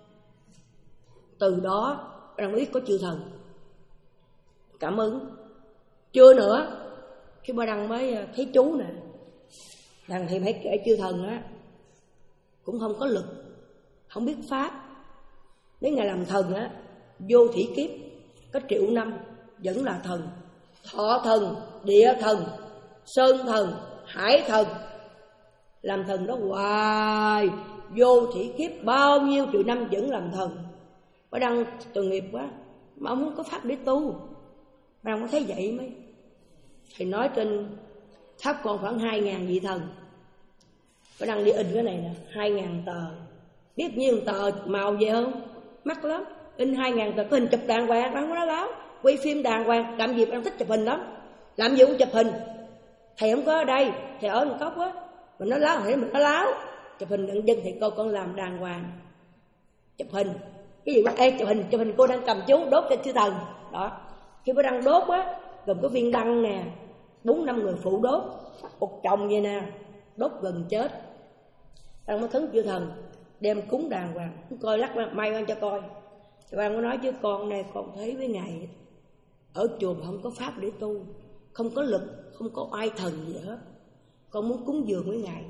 Từ đó Bao Đăng biết có chư thần, cảm ứng. Chưa nữa, khi Bao Đăng mới thấy chú nè, rằng thì phải kể chư thần á, cũng không có lực, không biết pháp. Đến ngày làm thần á, vô thủy kiếp có triệu năm vẫn là thần. Thọ thần, địa thần, sơn thần, hải thần, làm thần đó hoài, vô thủy kiếp bao nhiêu triệu năm vẫn làm thần. Bao Đăng tội nghiệp quá, mà ông không có pháp để tu. Bao Đăng có thấy vậy mới thầy nói trên tháp còn khoảng hai ngàn vị thần. Bao Đăng đi in cái này nè, hai ngàn tờ, biết nhiêu tờ màu vậy không? Mắc lắm, in hai ngàn tờ, có hình chụp đàng hoàng, Bao Đăng có nói láo, quay phim đàng hoàng, làm gì Bao Đăng thích chụp hình lắm, làm gì cũng chụp hình. Thầy không có ở đây, thầy ở một cốc á, mình nói láo, thầy mình nói láo, chụp hình gần dân thì cô con làm đàng hoàng, chụp hình. Cái gì mà ê chụp hình, chụp hình cô đang cầm chú đốt cho chư thần đó. Khi Bao Đăng đốt á, gồm có viên đăng nè, bốn năm người phụ đốt một chồng vậy nè, đốt gần chết. Bao Đăng mới thấn chư thần, đem cúng đàng hoàng, coi lắc may ăn cho coi. Bao Đăng mới nói chứ con này con thấy với ngài ở chùa mà không có pháp để tu, không có lực, không có oai thần gì hết, con muốn cúng dường với ngài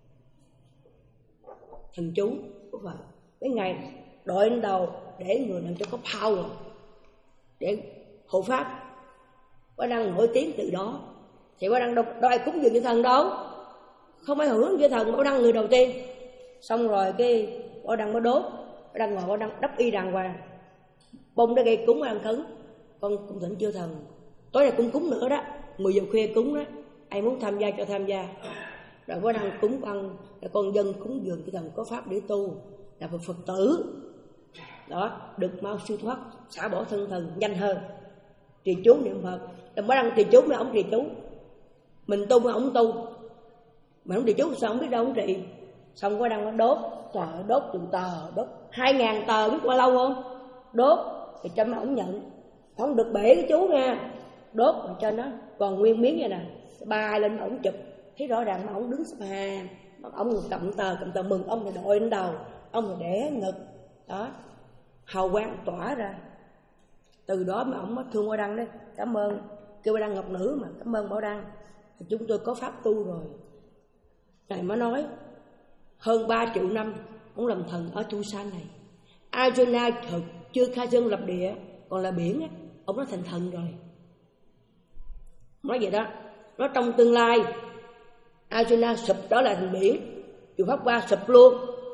thần chú của Phật, với ngài đội lên đầu để người làm cho có power để hộ pháp. Bao Đăng nổi tiếng từ đó. Thì Bao Đăng đâu, đâu ai cúng dường cho thần đâu, không ai hưởng cho thần, Bao Đăng người đầu tiên. Xong rồi cái Bao Đăng mới đốt, Bao Đăng ngồi Bao Đăng đắp y đàng hoàng, bông đã gây cúng Bao Đăng khấn, con cung thỉnh chư thần, tối nay cũng cúng nữa đó, mười giờ khuya cúng đó, ai muốn tham gia cho tham gia. Rồi Bao Đăng cúng ăn, là con dân cúng dường chư thần có pháp để tu, là Phật Phật tử đó, được mau siêu thoát, xả bỏ thân thần nhanh hơn. Trì chú niệm Phật, đừng Bao Đăng trì chú mấy ông trì chú, mình tu mấy ông tu, mà ông trì chú sao không biết đâu ông trì. Xong Bao Đăng nó đốt, trời ơi, đốt từng tờ, đốt hai ngàn tờ, biết qua lâu không? Đốt thì cho mấy ông nhận, không được bể cái chú nha, đốt mà cho nó còn nguyên miếng vậy nè, ba lên mà ông chụp, thấy rõ ràng mà ông đứng xếp hàng, mà ông cầm tờ cầm tờ mừng, ông thì đội lên đầu, ông thì để ngực đó, hào quang tỏa ra. Từ đó mà ông mới thương Bao Đăng đấy, cảm ơn, kêu Bao Đăng ngọc nữ mà, cảm ơn Bao Đăng, chúng tôi có pháp tu rồi. Ngài mới nói hơn ba triệu năm ông làm thần ở Tu San này, Arjuna thực chưa khai sơn lập địa, còn là biển á, ông đã thành thần rồi. Nói vậy đó, nói trong tương lai Arjuna sụp đó là thành biển, chùa Pháp Hoa sụp luôn,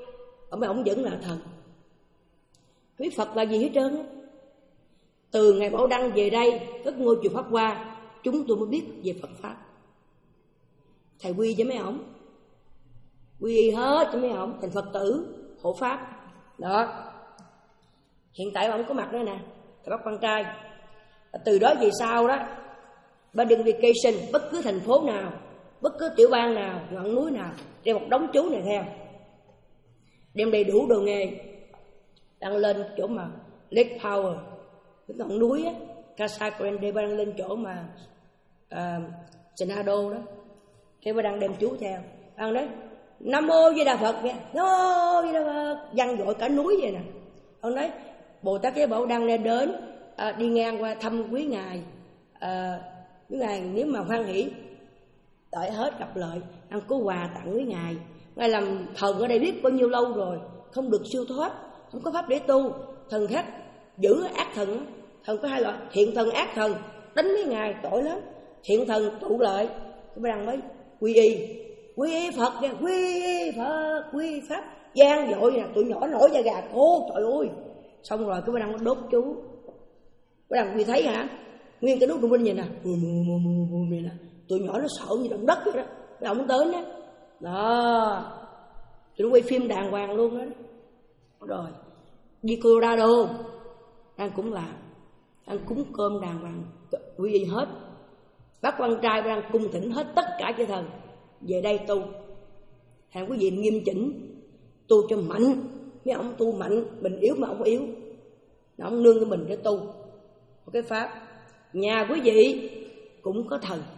ông ông vẫn là thần. Quý Phật là gì hết trơn á. Từ ngày Bảo Đăng về đây, các ngôi chùa Pháp Hoa, chúng tôi mới biết về Phật Pháp. Thầy quy cho mấy ổng, quy hết cho mấy ổng thành Phật tử hộ Pháp. Đó. Hiện tại ông có mặt đó nè, thầy Bắc Văn Trai. Từ đó về sau đó, Burden Vacation, bất cứ thành phố nào, bất cứ tiểu bang nào, ngọn núi nào, đem một đống chú này theo, đem đầy đủ đồ nghề, đang lên chỗ mà Lake Power, cái ngọn núi á, Casa Grande, đang lên chỗ mà uh, Senado đó, cái bà đang đem chú theo, đang đấy Nam Mô Di Đà Phật nha, Nam Mô Di Đà Phật, vang dội cả núi vậy nè. Ông nói Bồ Tát Giới Bảo Đăng đã đến à, đi ngang qua thăm quý ngài, à, quý ngài nếu mà hoan hỷ đợi hết gặp lợi, ăn có quà tặng quý ngài. Ngài làm thần ở đây biết bao nhiêu lâu rồi, không được siêu thoát, không có pháp để tu. Thần khác giữ ác thần, thần có hai loại, thiện thần ác thần, đánh với ngài tội lắm. Thiện thần tụ lợi, cái bà Đăng mới quy y, quy y Phật nha, quy y Phật, quy y Pháp, gian dội nè, tụi nhỏ nổi da gà cô, trời ơi. Xong rồi cái bà Đăng nó đốt chú. Bà Đăng quy thấy hả, nguyên cái nút trung binh vậy nè, nè, tụi nhỏ nó sợ như động đất vậy đó, cái ông tới đó, đó, tụi nó quay phim đàng hoàng luôn đó. Rồi đi Colorado, đang cũng làm, đang cúng cơm đàng hoàng, quy y hết. Bác Văn Trai đang cung thỉnh hết tất cả chư thần về đây tu. Hàng quý vị nghiêm chỉnh, tu cho mạnh. Mấy ông tu mạnh, mình yếu mà ông yếu, ông nương cho mình để tu một cái pháp. Nhà quý vị cũng có thần,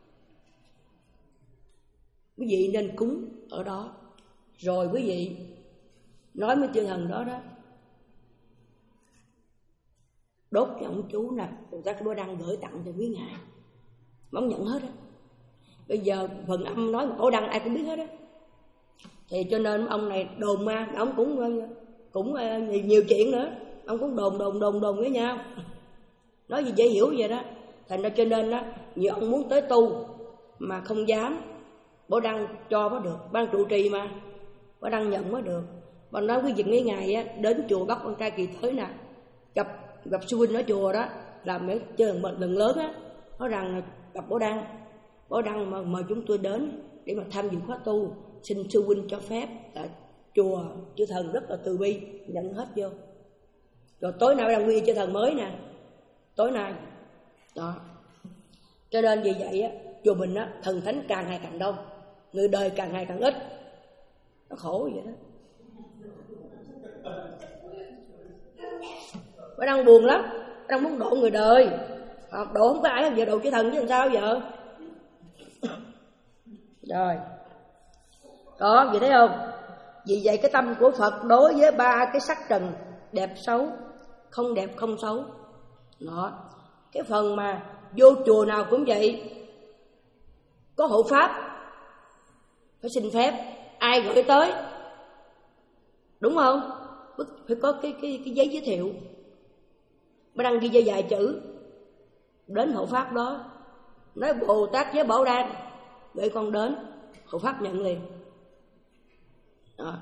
quý vị nên cúng ở đó. Rồi quý vị nói với chư thần đó đó, đốt cho ông chú nè, Bồ Tát Đô Đăng gửi tặng cho quý ngài, ông nhận hết á. Bây giờ phần âm nói Bảo Đăng ai cũng biết hết á. Thì cho nên ông này đồn ma, ông cũng cũng nhiều, nhiều chuyện nữa, ông cũng đồn đồn đồn đồn với nhau, nói gì dễ hiểu vậy đó. Thành ra cho nên đó, nhiều ông muốn tới tu mà không dám. Bảo Đăng cho mới được, ban trụ trì mà, Bảo Đăng nhận mới được. Bà nói quý vị mấy ngày á, đến chùa Bắc Văn Trai kỳ tới nè, gặp gặp sư huynh ở chùa đó, làm mấy chơi một lần lớn á, nói rằng gặp Bảo Đăng, Bảo Đăng mà mời chúng tôi đến để mà tham dự khóa tu, xin sư huynh cho phép. Tại chùa chư thần rất là từ bi, nhận hết vô. Rồi tối nay đang quy chư thần mới nè, tối nay đó. Cho nên vì vậy á, chùa mình á, thần thánh càng ngày càng đông, người đời càng ngày càng ít, nó khổ vậy đó. Bà đang buồn lắm, đang muốn độ người đời, độ không có ai giờ độ chư thần chứ làm sao giờ. Rồi đó, vậy thấy không? Vì vậy cái tâm của Phật đối với ba cái sắc trần, đẹp xấu, không đẹp không xấu đó. Cái phần mà vô chùa nào cũng vậy, có hộ pháp phải xin phép, ai gửi tới, đúng không? Phải có cái cái cái giấy giới thiệu, mới đăng ghi cho vài chữ, đến hộ pháp đó nói Bồ Tát Giới Bảo Đăng gửi con đến, hộ pháp nhận liền đó.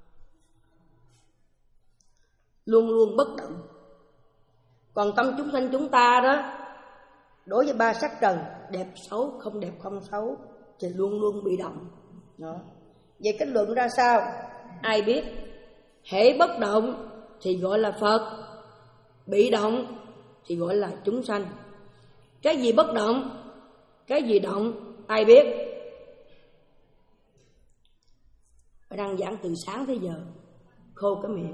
Luôn luôn bất động. Còn tâm chúng sanh chúng ta đó, đối với ba sắc trần, đẹp xấu, không đẹp không xấu, thì luôn luôn bị động đó. Vậy kết luận ra sao? Ai biết? Hễ bất động thì gọi là Phật, bị động thì gọi là chúng sanh. Cái gì bất động, cái gì động, ai biết? Phải đang giảng từ sáng tới giờ, khô cái miệng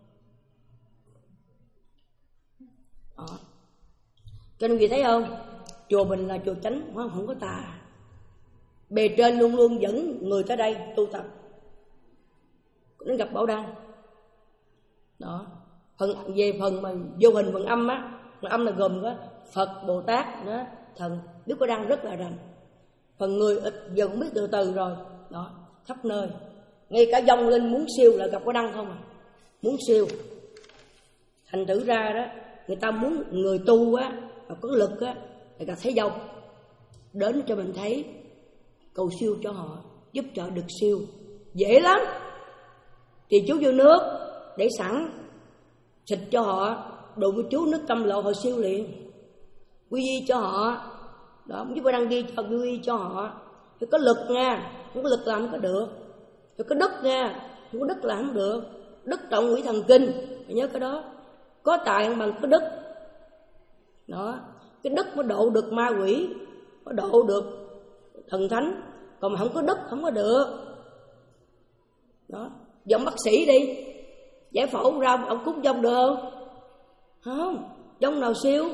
đó. Cho nên vì thấy không, chùa mình là chùa chánh, không có tà. Bề trên luôn luôn dẫn người tới đây tu tập, đến gặp Bảo Đăng đó. Phần về phần mà vô hình phần âm á, phần âm là gồm có Phật, Bồ Tát đó, thần, Đức Bảo Đăng rất là rành. Phần người ít giờ cũng biết từ từ rồi đó, khắp nơi. Ngay cả dông lên muốn siêu là gặp Bảo Đăng không à, muốn siêu. Thành thử ra đó, người ta muốn người tu á và có lực á, người ta thấy dông đến cho mình thấy, cầu siêu cho họ, giúp cho được siêu, dễ lắm. thì chú vô nước để sẵn, xịt cho họ, đụng với chú nước căm lộ họ siêu liền. Quy y cho họ. Đó, chúng tôi đang ghi cho quy y cho họ. Phải có lực nha, không có lực làm không có được. Phải có đức nha, không có đức làm không được. Đức trọng quỷ thần kinh, phải nhớ cái đó. Có tài bằng có đức. Đó, cái đức mới độ được ma quỷ, mới độ được thần thánh. Còn mà không có đức không có được. Đó, giống bác sĩ đi, giải phẫu ra ông cúng dông được không? Không, dông nào siêu.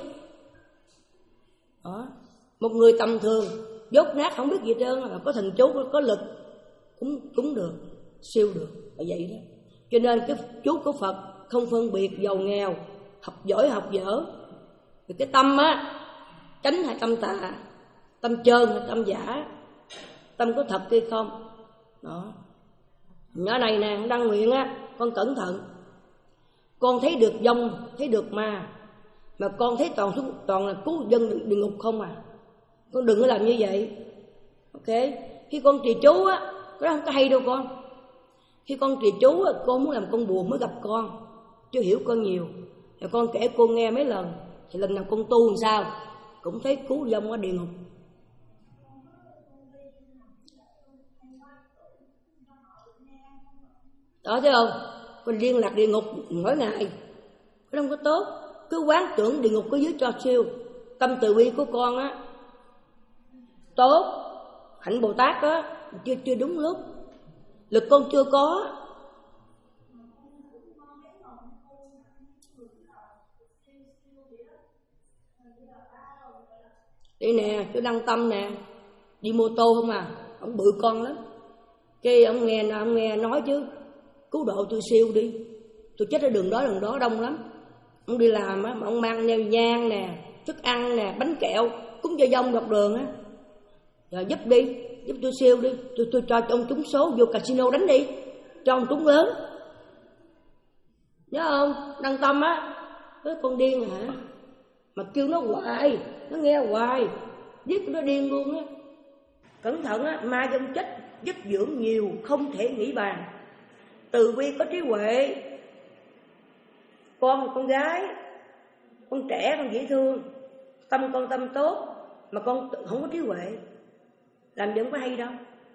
Đó, một người tầm thường dốt nát không biết gì trơn, mà có thần chú, có lực cũng cũng được, siêu được, là vậy đó. Cho nên cái chú của Phật không phân biệt giàu nghèo, học giỏi học dở. Thì cái tâm á, tránh hay tâm tà, tâm trơn hay tâm giả, tâm có thật hay không. Đó, nhỏ này nè, đăng nguyện á, con cẩn thận. Con thấy được dông, thấy được ma, mà con thấy toàn toàn là cứu dân địa ngục không à. Con đừng có làm như vậy. Ok, khi con trì chú á, cái đó không có hay đâu con. Khi con trì chú á, con muốn làm con buồn mới gặp con, chứ hiểu con nhiều. Rồi con kể cô nghe mấy lần, thì lần nào con tu làm sao cũng thấy cứu dông ở địa ngục. Đó thấy không? Con liên lạc địa ngục mỗi ngày, cái đó không có tốt. Cứ quán tưởng địa ngục có dưới cho siêu. Tâm từ bi của con á tốt, hạnh Bồ Tát á chưa chưa đúng lúc, lực con chưa có. Đây nè, tôi đăng tâm nè, đi mô tô không à, ông bự con lắm. Cái ông nghe ông nghe nói chứ, cứu độ tôi siêu đi, tôi chết ở đường đó đường đó đông lắm. Ông đi làm á, mà ông mang theo nhang nè, thức ăn nè, bánh kẹo, cúng cho dông dọc đường á. Rồi giúp đi, giúp tôi siêu đi, tôi tôi cho ông trúng số vô casino đánh đi, cho ông trúng lớn. Nhớ không? Đăng tâm á, cái con điên hả? Mà kêu nó hoài, nó nghe hoài, giết nó điên luôn á. Cẩn thận á, ma dông chết giúp dưỡng nhiều, không thể nghĩ bàn. Từ bi có trí huệ. Con con gái, con trẻ, con dễ thương, tâm con tâm tốt, mà con không có trí huệ, làm gì không có hay đâu.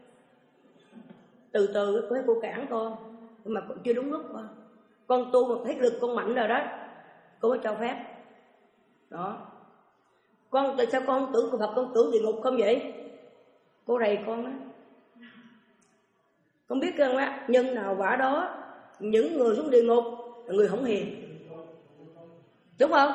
Từ từ có cô cản con, nhưng mà chưa đúng lúc con. Con tu mà thấy lực con mạnh rồi đó, cô mới cho phép. Đó. Con tại sao con không tưởng của Phật, con tưởng địa ngục không vậy? Cô rầy con á. Con biết không á, nhân nào quả đó, những người xuống địa ngục là người không hiền. Đúng không?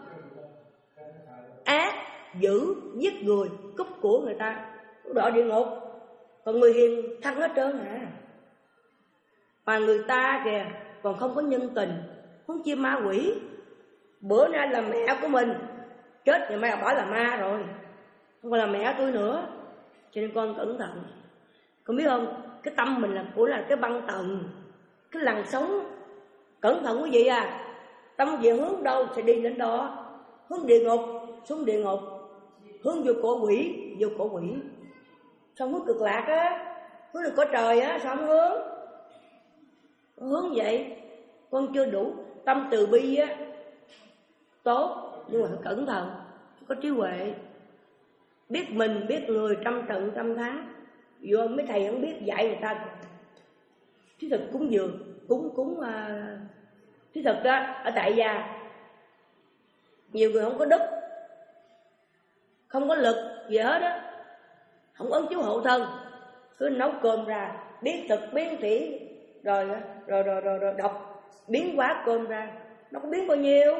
Ác, dữ, giết người, cướp của người ta, đọa địa ngục. Còn người hiền thăng hết trơn hả? Mà người ta kìa còn không có nhân tình, không chia ma quỷ. Bữa nay là mẹ của mình chết rồi mai bảo là ma rồi, không còn là mẹ tôi nữa. Cho nên con cẩn thận. Con biết không, cái tâm mình là của là cái băng tầng, cái làn sóng. Cẩn thận quý vị à, tâm về hướng đâu sẽ đi đến đó. Hướng địa ngục, xuống địa ngục. Hướng vô cõi quỷ, vô cõi quỷ. Sao hướng cực lạc á, hướng được cõi trời á, sao không hướng? Hướng vậy, con chưa đủ. Tâm từ bi á, tốt, nhưng mà phải cẩn thận, có trí huệ. Biết mình, biết người, trăm trận, trăm tháng. Vô mấy thầy không biết dạy người ta. Thí thực cúng dường, cúng, cúng uh, thí thực đó, ở tại gia. Nhiều người không có đức, không có lực gì hết á, không ấn chú hộ thân, cứ nấu cơm ra, biết thực, biến thủy, rồi rồi rồi rồi, rồi đọc, biến hóa cơm ra, nó có biến bao nhiêu?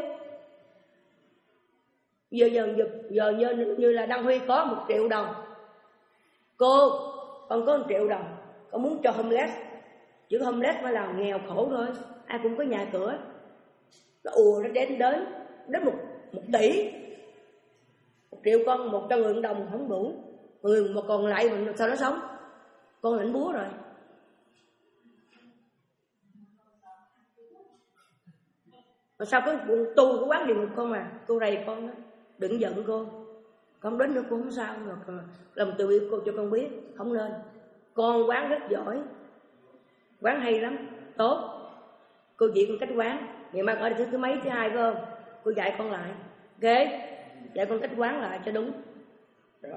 Giờ giờ giờ, giờ như, như là Đăng Huy có một triệu đồng, cô con có một triệu đồng, con muốn cho homeless, chỉ có homeless mới là nghèo khổ thôi, ai cũng có nhà cửa, nó ùa nó đến đến đến một một tỷ, một triệu con một trăm ngàn đồng không đủ, người mà còn lại mà sao nó sống? Con lãnh búa rồi. Mà sao có tu cái quán địa ngục không à? Cô rầy con đó, đừng giận cô, con đến nữa cô không sao, rồi lòng từ bi cô cho con biết không nên. Con quán rất giỏi, quán hay lắm, tốt. Cô dạy con cách quán. Ngày mai ở thứ thứ mấy, thứ hai phải không? Cô dạy con lại. Ok, dạy con cách quán lại cho đúng. Rồi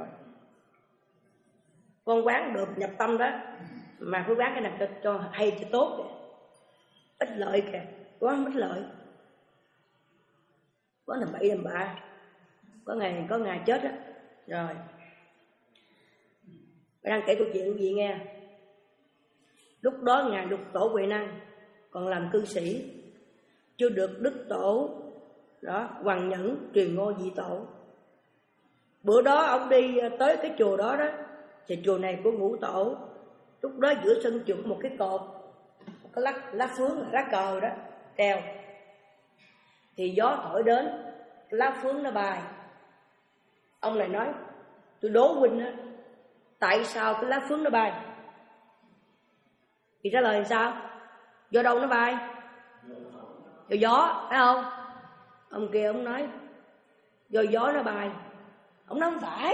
con quán được nhập tâm đó, mà cứ quán cái nào cho, cho hay cho tốt kìa, ích lợi kìa, quán ích lợi. Có làm bậy làm bạ, có ngày có ngày chết á. Rồi đang kể câu chuyện gì nghe. Lúc đó ngài Lục Tổ Huệ Năng còn làm cư sĩ, chưa được Đức Tổ đó Hoàng Nhẫn truyền ngôi vị tổ. Bữa đó ông đi tới cái chùa đó đó, thì chùa này của Ngũ Tổ. Lúc đó giữa sân chùa có một cái cột, có lá, lá phướng, lá cờ đó treo. Thì gió thổi đến, cái lá phướng nó bay. Ông này nói, tôi đố huynh á, tại sao cái lá phướng nó bay? Thì trả lời sao? Do đâu nó bay? Do gió, phải không? Ông kia ông nói, do gió nó bay. Ông nói không phải,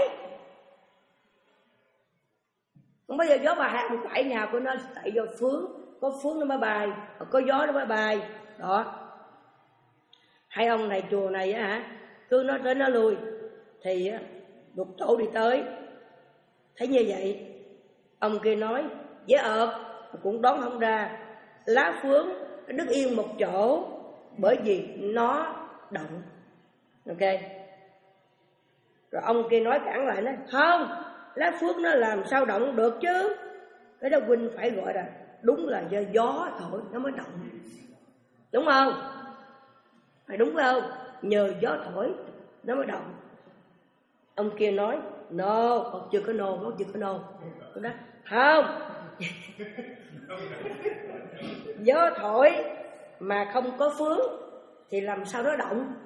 không bao giờ gió bay, không phải nhà của nó, tại do phướng, có phướng nó mới bay, có gió nó mới bay. Đó. Hai ông này chùa này á hả, cứ nói tới nó lui. Thì Lục Tổ đi tới, thấy như vậy, ông kia nói, dễ ợt, cũng đoán không ra. Lá phướng nó đứng yên một chỗ, bởi vì nó động. Ok. Rồi ông kia nói cản lại, nói không, lá phước nó làm sao động được chứ. Cái đó huynh phải gọi là đúng là do gió thổi nó mới động, đúng không? Phải đúng không? Nhờ gió thổi nó mới động. Ông kia nói no, còn chưa có no, nó chưa có no. Tôi nói không, gió thổi mà không có phướng thì làm sao nó động.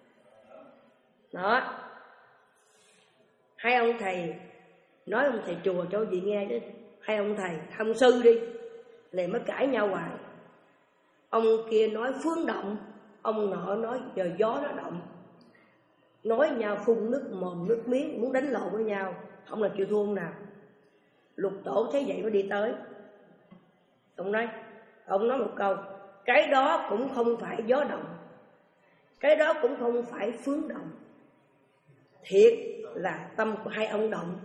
Đó. Hai ông thầy nói ông thầy chùa cho gì nghe chứ. Hai ông thầy, ông sư đi, lại mới cãi nhau hoài. Ông kia nói phướng động, ông nọ nói giờ gió nó động. Nói nhau phun nước mồm nước miếng, muốn đánh lộn với nhau. Không là chịu thua ông nào. Lục Tổ thấy vậy mới đi tới. Ông nói, ông nói một câu, cái đó cũng không phải gió động, cái đó cũng không phải phướng động. Thiệt là tâm của hai ông động.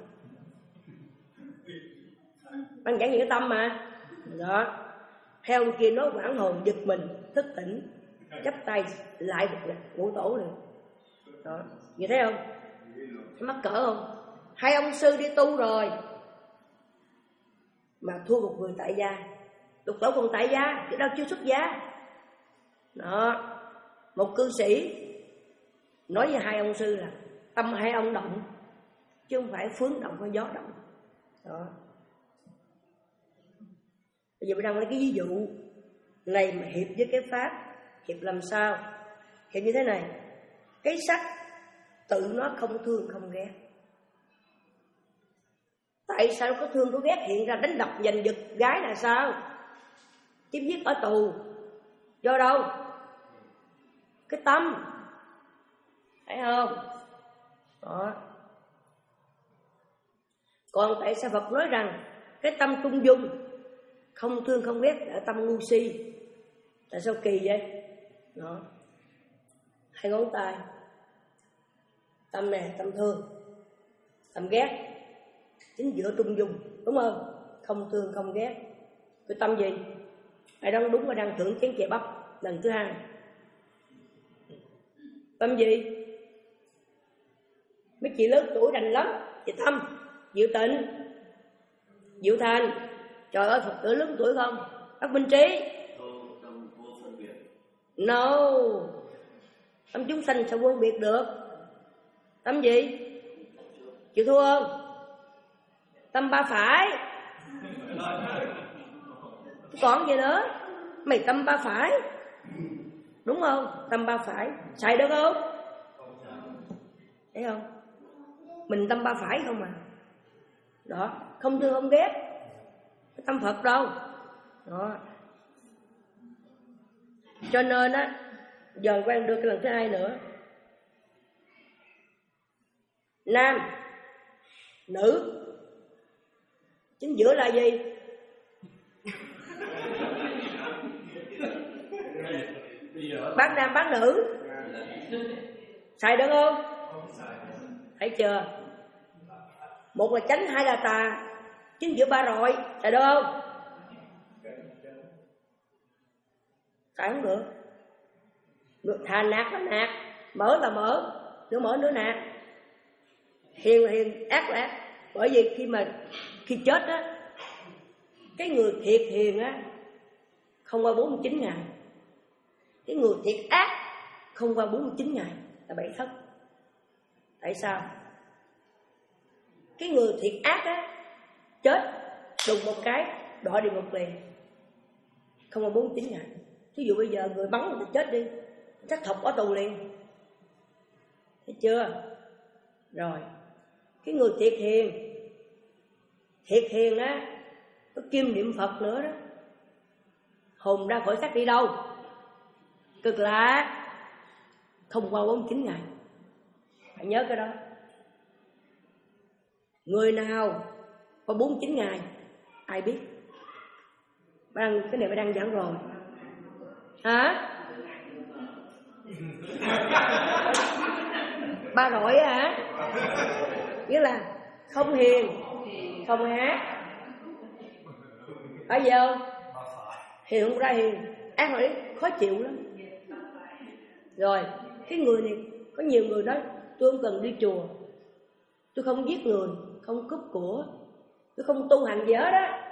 Ban giảng những cái tâm mà. Đó. Hai ông kia nói quảng hồn giật mình, thức tỉnh, chắp tay lại được Ngũ Tổ rồi. Đó. Như thấy không? Mắc cỡ không? Hai ông sư đi tu rồi mà thua một người tại gia. Lục Tổ còn tại gia, chứ đâu chưa xuất gia. Đó. Một cư sĩ nói với hai ông sư là tâm hai ông động, chứ không phải phướng động hay gió động. Đó. Bây giờ mình đang lấy cái ví dụ này mà hiệp với cái pháp. Hiệp làm sao? Hiệp như thế này. Cái sắc tự nó không thương không ghét. Tại sao có thương có ghét hiện ra đánh đập giành giật gái là sao? Chém giết ở tù. Do đâu? Cái tâm. Thấy không? Đó. Còn tại sao Phật nói rằng cái tâm trung dung, không thương không ghét là tâm ngu si? Tại sao kỳ vậy? Đó. Hai ngón tay, tâm này tâm thương, tâm ghét, chính giữa trung dung, đúng không? Không thương không ghét. Cái tâm gì? Ai đang đúng và đang thưởng chén chè bắp lần thứ hai. Tâm gì? Mấy chị lớn tuổi đành lắm. Chị Tâm, Diệu Tịnh, Diệu Thành. Trời ơi, Phật tử lớn tuổi không? Bác Minh Trí. No. Tâm chúng sanh sao phân biệt được? Tâm gì? Chịu thua không? Tâm ba phải. Còn gì nữa? Mày tâm ba phải, đúng không? Tâm ba phải. Xài được không? Thấy không? Mình tâm ba phải không mà. Đó. Không thương không ghét. Cái tâm Phật đâu. Đó. Cho nên á, giờ quan đưa cái lần thứ hai nữa. Nam, nữ, chính giữa là gì? bán nam bán nữ. Xài được không? Thấy chưa? Một là chánh, hai là tà, chính giữa ba rọi. Xài được không? Xài không được. Thà nạt là nạt, mở là mở, nửa mở nửa nạt. Hiền là hiền, ác là ác. Bởi vì khi mà khi chết á, cái người thiệt hiền á không qua bốn mươi chín ngày, cái người thiệt ác không qua bốn mươi chín ngày là bảy thất. Tại sao? Cái người thiệt ác á chết đùng một cái đọa địa ngục liền, không qua bốn mươi chín ngày. Ví dụ bây giờ người bắn người chết đi, chắc thọc ở tù liền. Thấy chưa? Rồi cái người thiệt hiền, thiệt hiền á, có kim niệm Phật nữa đó, hồn ra khỏi xác đi đâu? Cực lạ, không qua bốn mươi chín ngày. Phải nhớ cái đó. Người nào qua bốn mươi chín ngày ai biết? Đang, cái này phải đăng giảng rồi hả? Ba rọi hả? Nghĩa là không hiền, không ác. Phải không? Hiền không ra hiền, ác rồi khó chịu lắm. Rồi cái người này, có nhiều người nói tôi không cần đi chùa, tôi không giết người, không cướp của, tôi không tu hành gì hết á,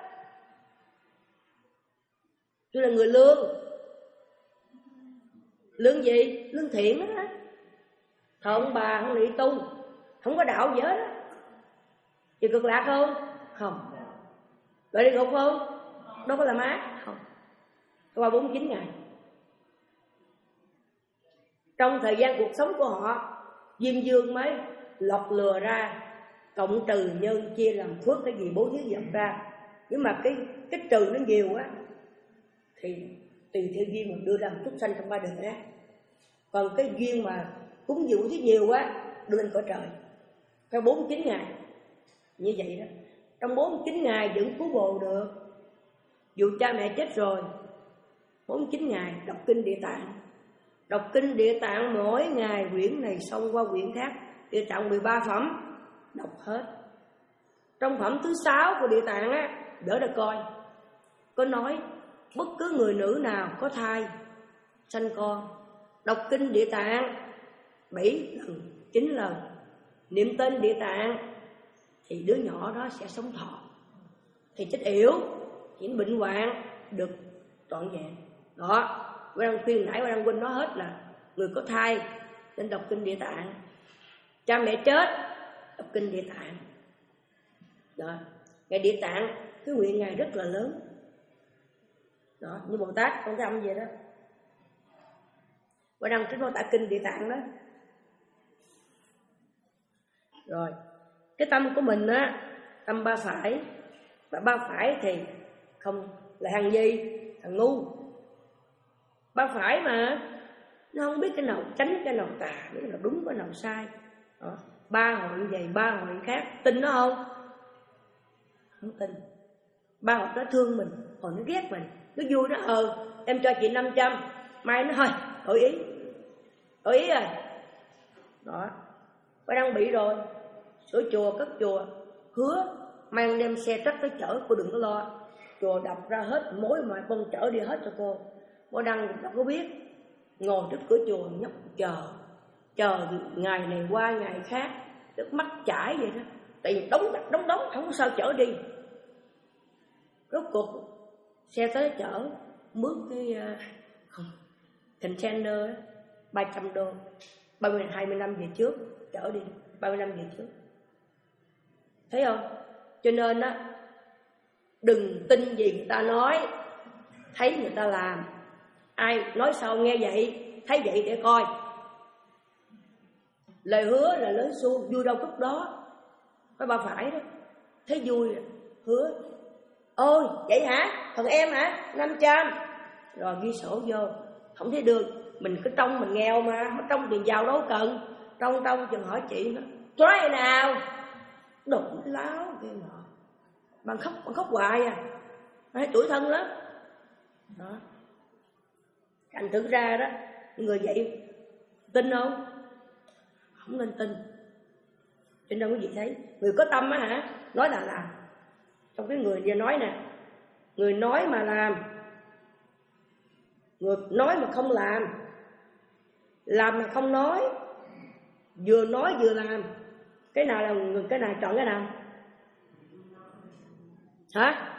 tôi là người lương. Lương gì? Lương thiện đó. Thờ ông bà, không đi tu, không có đạo gì hết á. Thì cực lạc không? Không. Vậy đi ngục không? Đâu có làm ác. Không. Qua bốn mươi chín ngày. Trong thời gian cuộc sống của họ, Diêm Dương mới lọc lừa ra, cộng trừ nhân chia làm phước cái gì bố thí dập ra. Nhưng mà cái cái trừ nó nhiều á thì tùy theo duyên mà đưa ra một chút sanh trong ba đường á. Còn cái duyên mà cúng dường thí nhiều á đưa lên cõi trời. Theo bốn mươi chín ngày. Như vậy đó. Trong bốn mươi chín ngày vẫn cứu bồ được. Dù cha mẹ chết rồi, bốn mươi chín ngày đọc kinh Địa Tạng. Đọc kinh Địa Tạng mỗi ngày quyển này xong qua quyển khác. Địa Tạng mười ba phẩm đọc hết. Trong phẩm thứ sáu của Địa Tạng á, đỡ được coi, có nói bất cứ người nữ nào có thai sanh con, đọc kinh Địa Tạng bảy lần, chín lần, niệm tên Địa Tạng thì đứa nhỏ đó sẽ sống thọ. Thì chết yểu, chỉ bệnh hoạn được trọn vẹn. Đó, Quang Đăng khuyên nãy Quang Đăng Huynh nói hết là người có thai nên đọc kinh Địa Tạng, cha mẹ chết đọc kinh Địa Tạng. Đó, ngày Địa Tạng cái nguyện ngài rất là lớn. Đó, như Bồ Tát con thấy ông vậy đó. Quang Đăng thích mô tả kinh Địa Tạng đó. Rồi, cái tâm của mình á, tâm ba phải. Và ba phải thì không là thằng gì? Thằng ngu. Ba phải mà nó không biết cái nào tránh cái nào tà, biết cái nào đúng cái nào sai. Đó. Ba hội vậy, ba hội khác, tin nó không? Không tin. Ba hội nó thương mình, hồi nó ghét mình, nó vui nó ờ em cho chị năm trăm, mai nó thôi đổi ý, đổi ý rồi. Đó, có đang bị rồi. Sửa chùa, cất chùa, hứa mang đem xe trắc tới chở, cô đừng có lo. Chùa đập ra hết mối mà con chở đi hết cho cô. Cô Đăng đâu có biết, ngồi trước cửa chùa nhóc chờ, chờ ngày này qua ngày khác, nước mắt chảy vậy đó. Tại vì đóng đóng đóng không có sao chở đi. Rốt cuộc xe tới chở, mướn cái uh, container ba trăm đô, ba mươi hai mươi năm về trước chở đi, ba mươi năm về trước. Thấy không? Cho nên á, đừng tin gì người ta nói, thấy người ta làm. Ai nói sao nghe vậy, thấy vậy để coi. Lời hứa là lớn xu, vui đâu cúc đó. Phải ba phải đó. Thấy vui hứa. Ôi vậy hả? Thằng em hả? năm trăm. Rồi ghi sổ vô. Không thấy được. Mình cứ trông mình nghèo mà, mà trông tiền giàu đâu cần. Trông trông chừng hỏi chị nó, try nào? Đụng láo cái nọ. Bạn khóc, bạn khóc hoài à. Thấy tuổi thân lắm. Đó. Thành thực ra đó, Người vậy tin không? Không nên tin. Cho nên quý vị thấy người có tâm á hả, nói là làm. Trong cái người vừa nói nè, người nói mà làm, người nói mà không làm, làm mà không nói, vừa nói vừa làm, cái nào là người, cái nào chọn cái nào? Hả?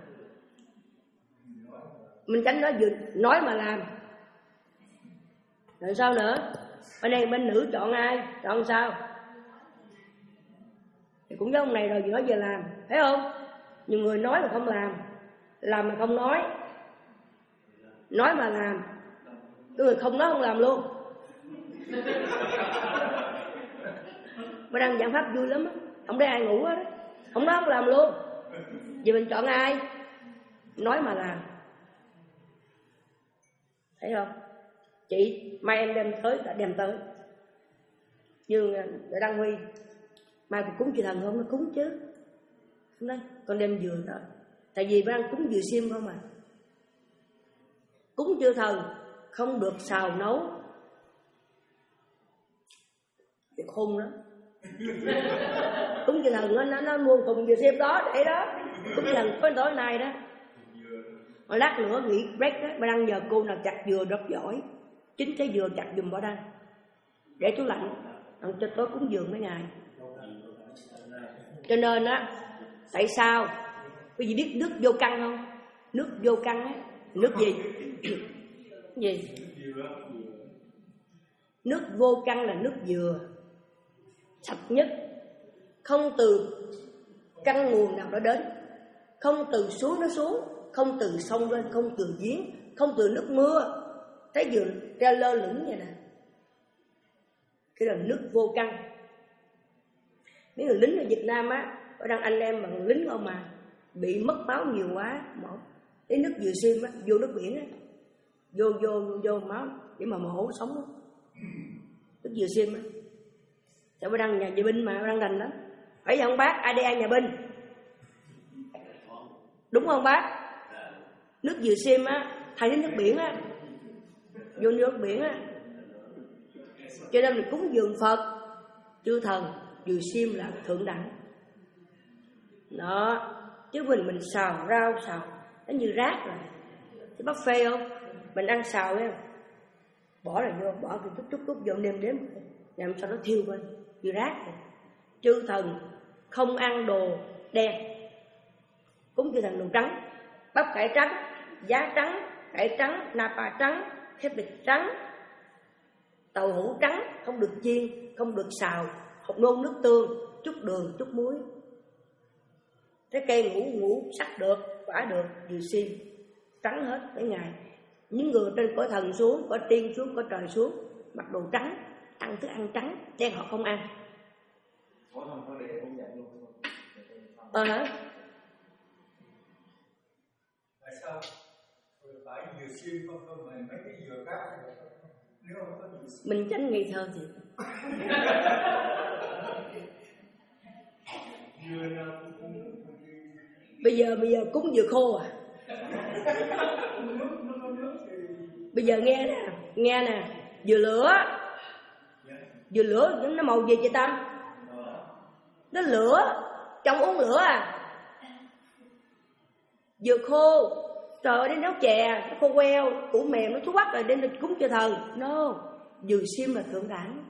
Mình tránh nói vừa nói mà làm. Rồi sao nữa? Bên đây bên nữ chọn ai? Chọn sao? Thì cũng giống ông này rồi, vừa nói vừa làm, thấy không? Nhiều người nói mà không làm, làm mà không nói, nói mà làm. Cái người không nói không làm luôn. Mà đang giảng pháp vui lắm á, không để ai ngủ hết á, không nói không làm luôn. Vậy mình chọn ai? Nói mà làm. Thấy không? Chị mai em đem tới, đã đem tới. Nhưng Đăng Huy mai còn cúng chư thần không? Nó cúng chứ. Không đấy, con đem dừa thôi. Tại vì đang cúng dừa xiêm không à. Cúng chư thần không được xào nấu. Cái khôn đó. Cúng chư thần nó, nó, nó mua thùng dừa xiêm đó, để đó. Cúng chư thần có tối nay đó. Rồi lát nữa nghỉ break đó, bà Đăng nhờ cô nào chặt dừa rất giỏi. Chính cái dừa chặt dùm bà Đăng. Để tủ lạnh, ăn cho tối cúng dường mấy ngày. Cho nên á, tại sao? Quý vị biết nước vô căn không? Nước vô căn á, nước gì? Gì? Nước vô căn là nước dừa, sạch nhất, không từ căn nguồn nào đó đến, không từ suối nó xuống, không từ sông lên, không từ giếng, không từ nước mưa. Thấy dừa treo lơ lửng vậy nè, cái là nước vô căn. Mấy người lính ở Việt Nam á, ở đang anh em bằng lính không mà bị mất máu nhiều quá, mổ cái nước dừa xiêm á, vô nước biển á, vô vô vô máu để mà mổ sống á. Nước dừa xiêm á, tại bà Đăng nhà vệ binh mà bà Đăng rành đó, phải không bác? a đê a nhà binh, đúng không bác? Nước dừa xiêm á, thay đến nước biển á, vô nước biển á. Cho nên mình cúng dường Phật, chư thần, dừa xiêm là thượng đẳng. Đó, chứ mình mình xào rau xào nó như rác rồi. Chứ bác phê không? Mình ăn xào ấy, bỏ là vô, bỏ cái chút chút chút vô nêm đếm, làm sao nó thiêu lên như rác rồi. Chư thần không ăn đồ đen, cúng chư thần đồ trắng, bắp cải trắng, giá trắng, cải trắng, napa trắng, khép thịt trắng, tàu hũ trắng, không được chiên, không được xào, không nôn nước tương, chút đường, chút muối. Trái cây ngũ ngũ sắc được, quả được, dừa xiêm trắng hết mấy ngày. Những người trên cõi thần xuống, cõi tiên xuống, cõi trời xuống, mặc đồ trắng, ăn thức ăn trắng, đen họ không ăn. Ờ hả? Tại sao? Tại dừa xiêm không không mà mấy cái dừa khác nếu không có dừa xiêm. Mình tránh ngây thơ thì Dừa nào cũng bây giờ bây giờ cúng dừa khô à? Bây giờ nghe nè, nghe nè, dừa lửa, dừa lửa nó màu gì chị Tâm? Nó lửa, trong uống lửa à? Dừa khô, trời ơi, đến nấu chè, nó khô queo, củ mềm, nó thú quắc rồi đem cúng cho thần. No, dừa xiêm là thượng đẳng,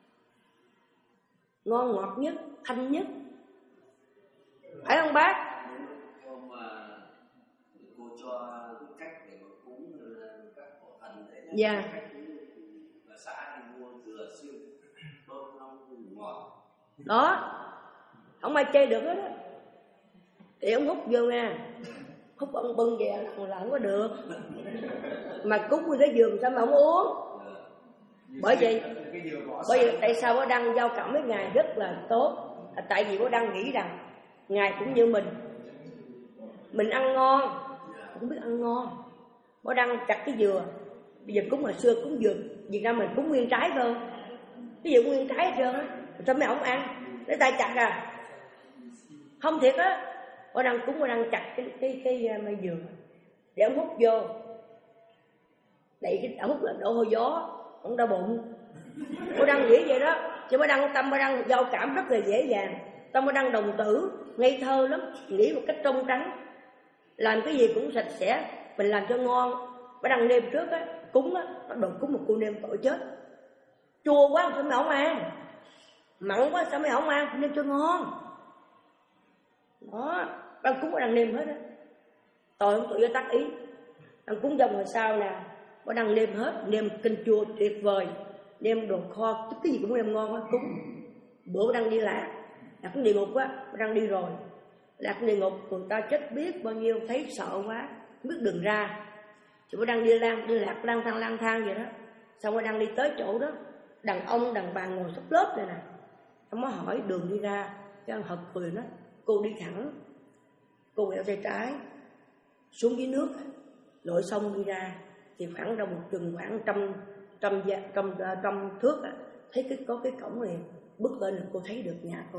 ngon ngọt nhất, thanh nhất, phải không bác? Hôm mà cô cho cách để mà cúng các cổ thần đấy. Dạ. Là xã thì mua dừa xiêm, đốt nó ngọt. Đó, không ai chơi được hết á. Thì ông hút vô nha, hút ông bưng về là, là không có được. Mà cúng với cái giường sao mà không uống? Bởi vậy, bởi vì tại sao có Đăng giao cảm với Ngài rất là tốt. À, tại vì có Đăng nghĩ rằng Ngài cũng như mình, mình ăn ngon, cũng biết ăn ngon. Có Đăng chặt cái dừa, bây giờ cúng hồi xưa cúng dừa Việt Nam mình cúng nguyên trái thôi, cái dừa nguyên trái hết trơn á, sao mấy ổng ăn? Lấy tay chặt à? Không thiệt á. Có Đăng cúng, có Đăng chặt cái cái cái cây dừa để ông hút vô, đẩy cái ổng hút là đổ hơi gió, không đau bụng. Cô Đăng nghĩ vậy đó, chứ Bá Đăng tâm Bá Đăng giao cảm rất là dễ dàng. Tâm Bá Đăng đồng tử, ngây thơ lắm, nghĩ một cách trong trắng, làm cái gì cũng sạch sẽ, mình làm cho ngon. Bá Đăng nêm trước á, cúng á, nó đòi cúng một cô nêm tội chết. Chua quá sao mày không ăn, mặn quá sao mày không ăn, nêm cho ngon. Đó, Bá Đăng cúng Bá Đăng nêm hết á. Tôi không tụi nó tắt ý. Đăng cúng dòng rồi sao nè, Bá Đăng nêm hết, nêm canh chua tuyệt vời, nêm đồ kho, cái gì cũng nêm ngon á, cúng. Bữa Bá Đăng đi lạc, lạc cũng địa ngục á, Bá Đăng đi rồi. Lạc địa ngục người ta chết biết bao nhiêu, thấy sợ quá, không biết đường ra. Chị Bá Đăng đi lang, đi lạc lang thang lang thang vậy đó. Xong Bá Đăng đi tới chỗ đó, đàn ông đàn bà ngồi sắp lớp này nè. Ông mới hỏi đường đi ra, cái ông hợp cười nói, cô đi thẳng, cô quẹo tay trái, xuống dưới nước, lội sông đi ra, thì khoảng ra một chừng khoảng trăm trăm trăm trăm thước á, thấy cái có cái cổng này, bước lên là cô thấy được nhà cô.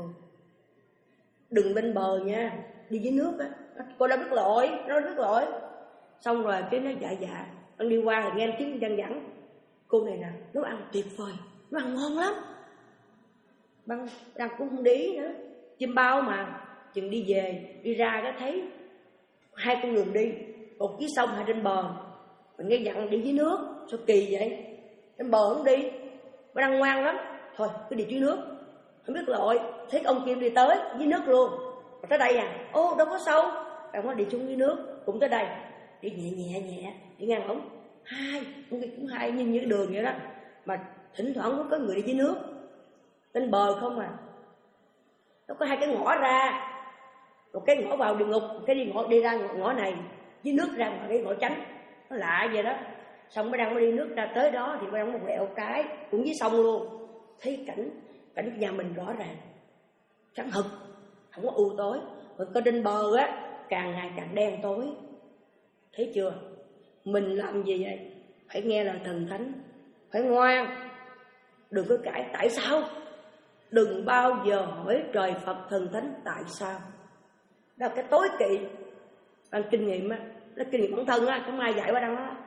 Đừng bên bờ nha, đi dưới nước á. Cô đã biết lội, nó biết lội. Xong rồi cái nó dạ dạ, anh đi qua thì nghe tiếng văng vẳng. Cô này nè, nấu ăn tuyệt vời, nấu ăn ngon lắm. Băng đang cũng không để ý nữa, chim bao mà. Chừng đi về, đi ra cái thấy hai con đường đi, một dưới sông hai trên bờ. Mình nghe dặn đi dưới nước, sao kỳ vậy? Trên bờ không đi, Bá Đăng ngoan lắm. Thôi cứ đi dưới nước, không biết lội. Thấy ông Kim đi tới dưới nước luôn, mà tới đây à, ô đâu có sâu. Ông nó đi xuống dưới nước, cũng tới đây, đi nhẹ nhẹ nhẹ, đi ngang ống hai, cũng cũng hai như như đường vậy đó, mà thỉnh thoảng cũng có người đi dưới nước, trên bờ không à. Nó có hai cái ngõ ra, một cái ngõ vào địa ngục, một cái đi ngõ đi ra ngõ, ngõ này, dưới nước ra ngoài cái ngõ tránh, nó lạ vậy đó. Xong Bá Đăng mới đi nước ra tới đó thì Bá Đăng một quẹo cái cũng dưới sông luôn, thấy cảnh cảnh nhà mình rõ ràng, trắng hực, không có u tối. Còn coi trên bờ á, càng ngày càng đen tối. Thấy chưa? Mình làm gì vậy? Phải nghe lời thần thánh, phải ngoan, đừng có cãi tại sao. Đừng bao giờ hỏi trời Phật thần thánh tại sao. Đó là cái tối kỵ. Bằng kinh nghiệm á, nó kinh nghiệm bản thân á, không ai dạy Bá Đăng đó.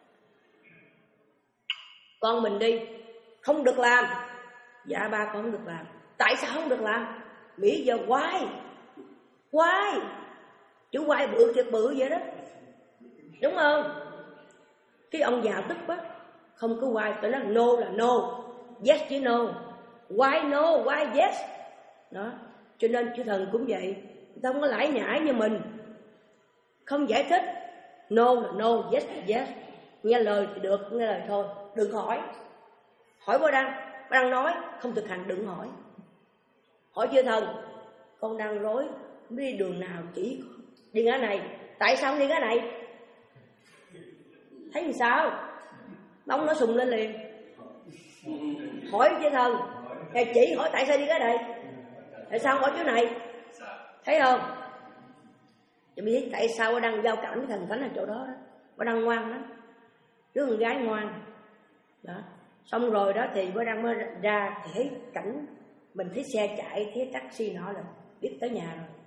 Con mình đi, không được làm. Dạ ba con không được làm. Tại sao không được làm? Mỹ giờ quay, quay, chú quay bự thiệt bự vậy đó, đúng không? Cái ông già tức quá, không có quay, tụi nó no là no, yes chứ no, why no, why yes. Đó, cho nên chư thần cũng vậy, người ta không có lải nhải như mình, không giải thích, no là no, yes là yes, nghe lời thì được, nghe lời thôi, đừng hỏi. Hỏi Bá Đăng, Bá Đăng nói, không thực hành đừng hỏi. Hỏi chư thần, con đang rối, không đi đường nào chỉ đi ngã này, tại sao không đi ngã này? Thấy làm sao? Bóng nó sùng lên liền. Hỏi chư thần, thầy chỉ hỏi tại sao đi cái này, tại sao không hỏi chỗ này? Thấy không? Thì mình thấy tại sao Bá Đăng giao cảm với thần thánh ở chỗ đó đó. Bá Đăng ngoan lắm, đứa con gái ngoan đó. Xong rồi đó thì Bá Đăng mới ra thì thấy cảnh, mình thấy xe chạy, thấy taxi nọ là biết tới nhà rồi.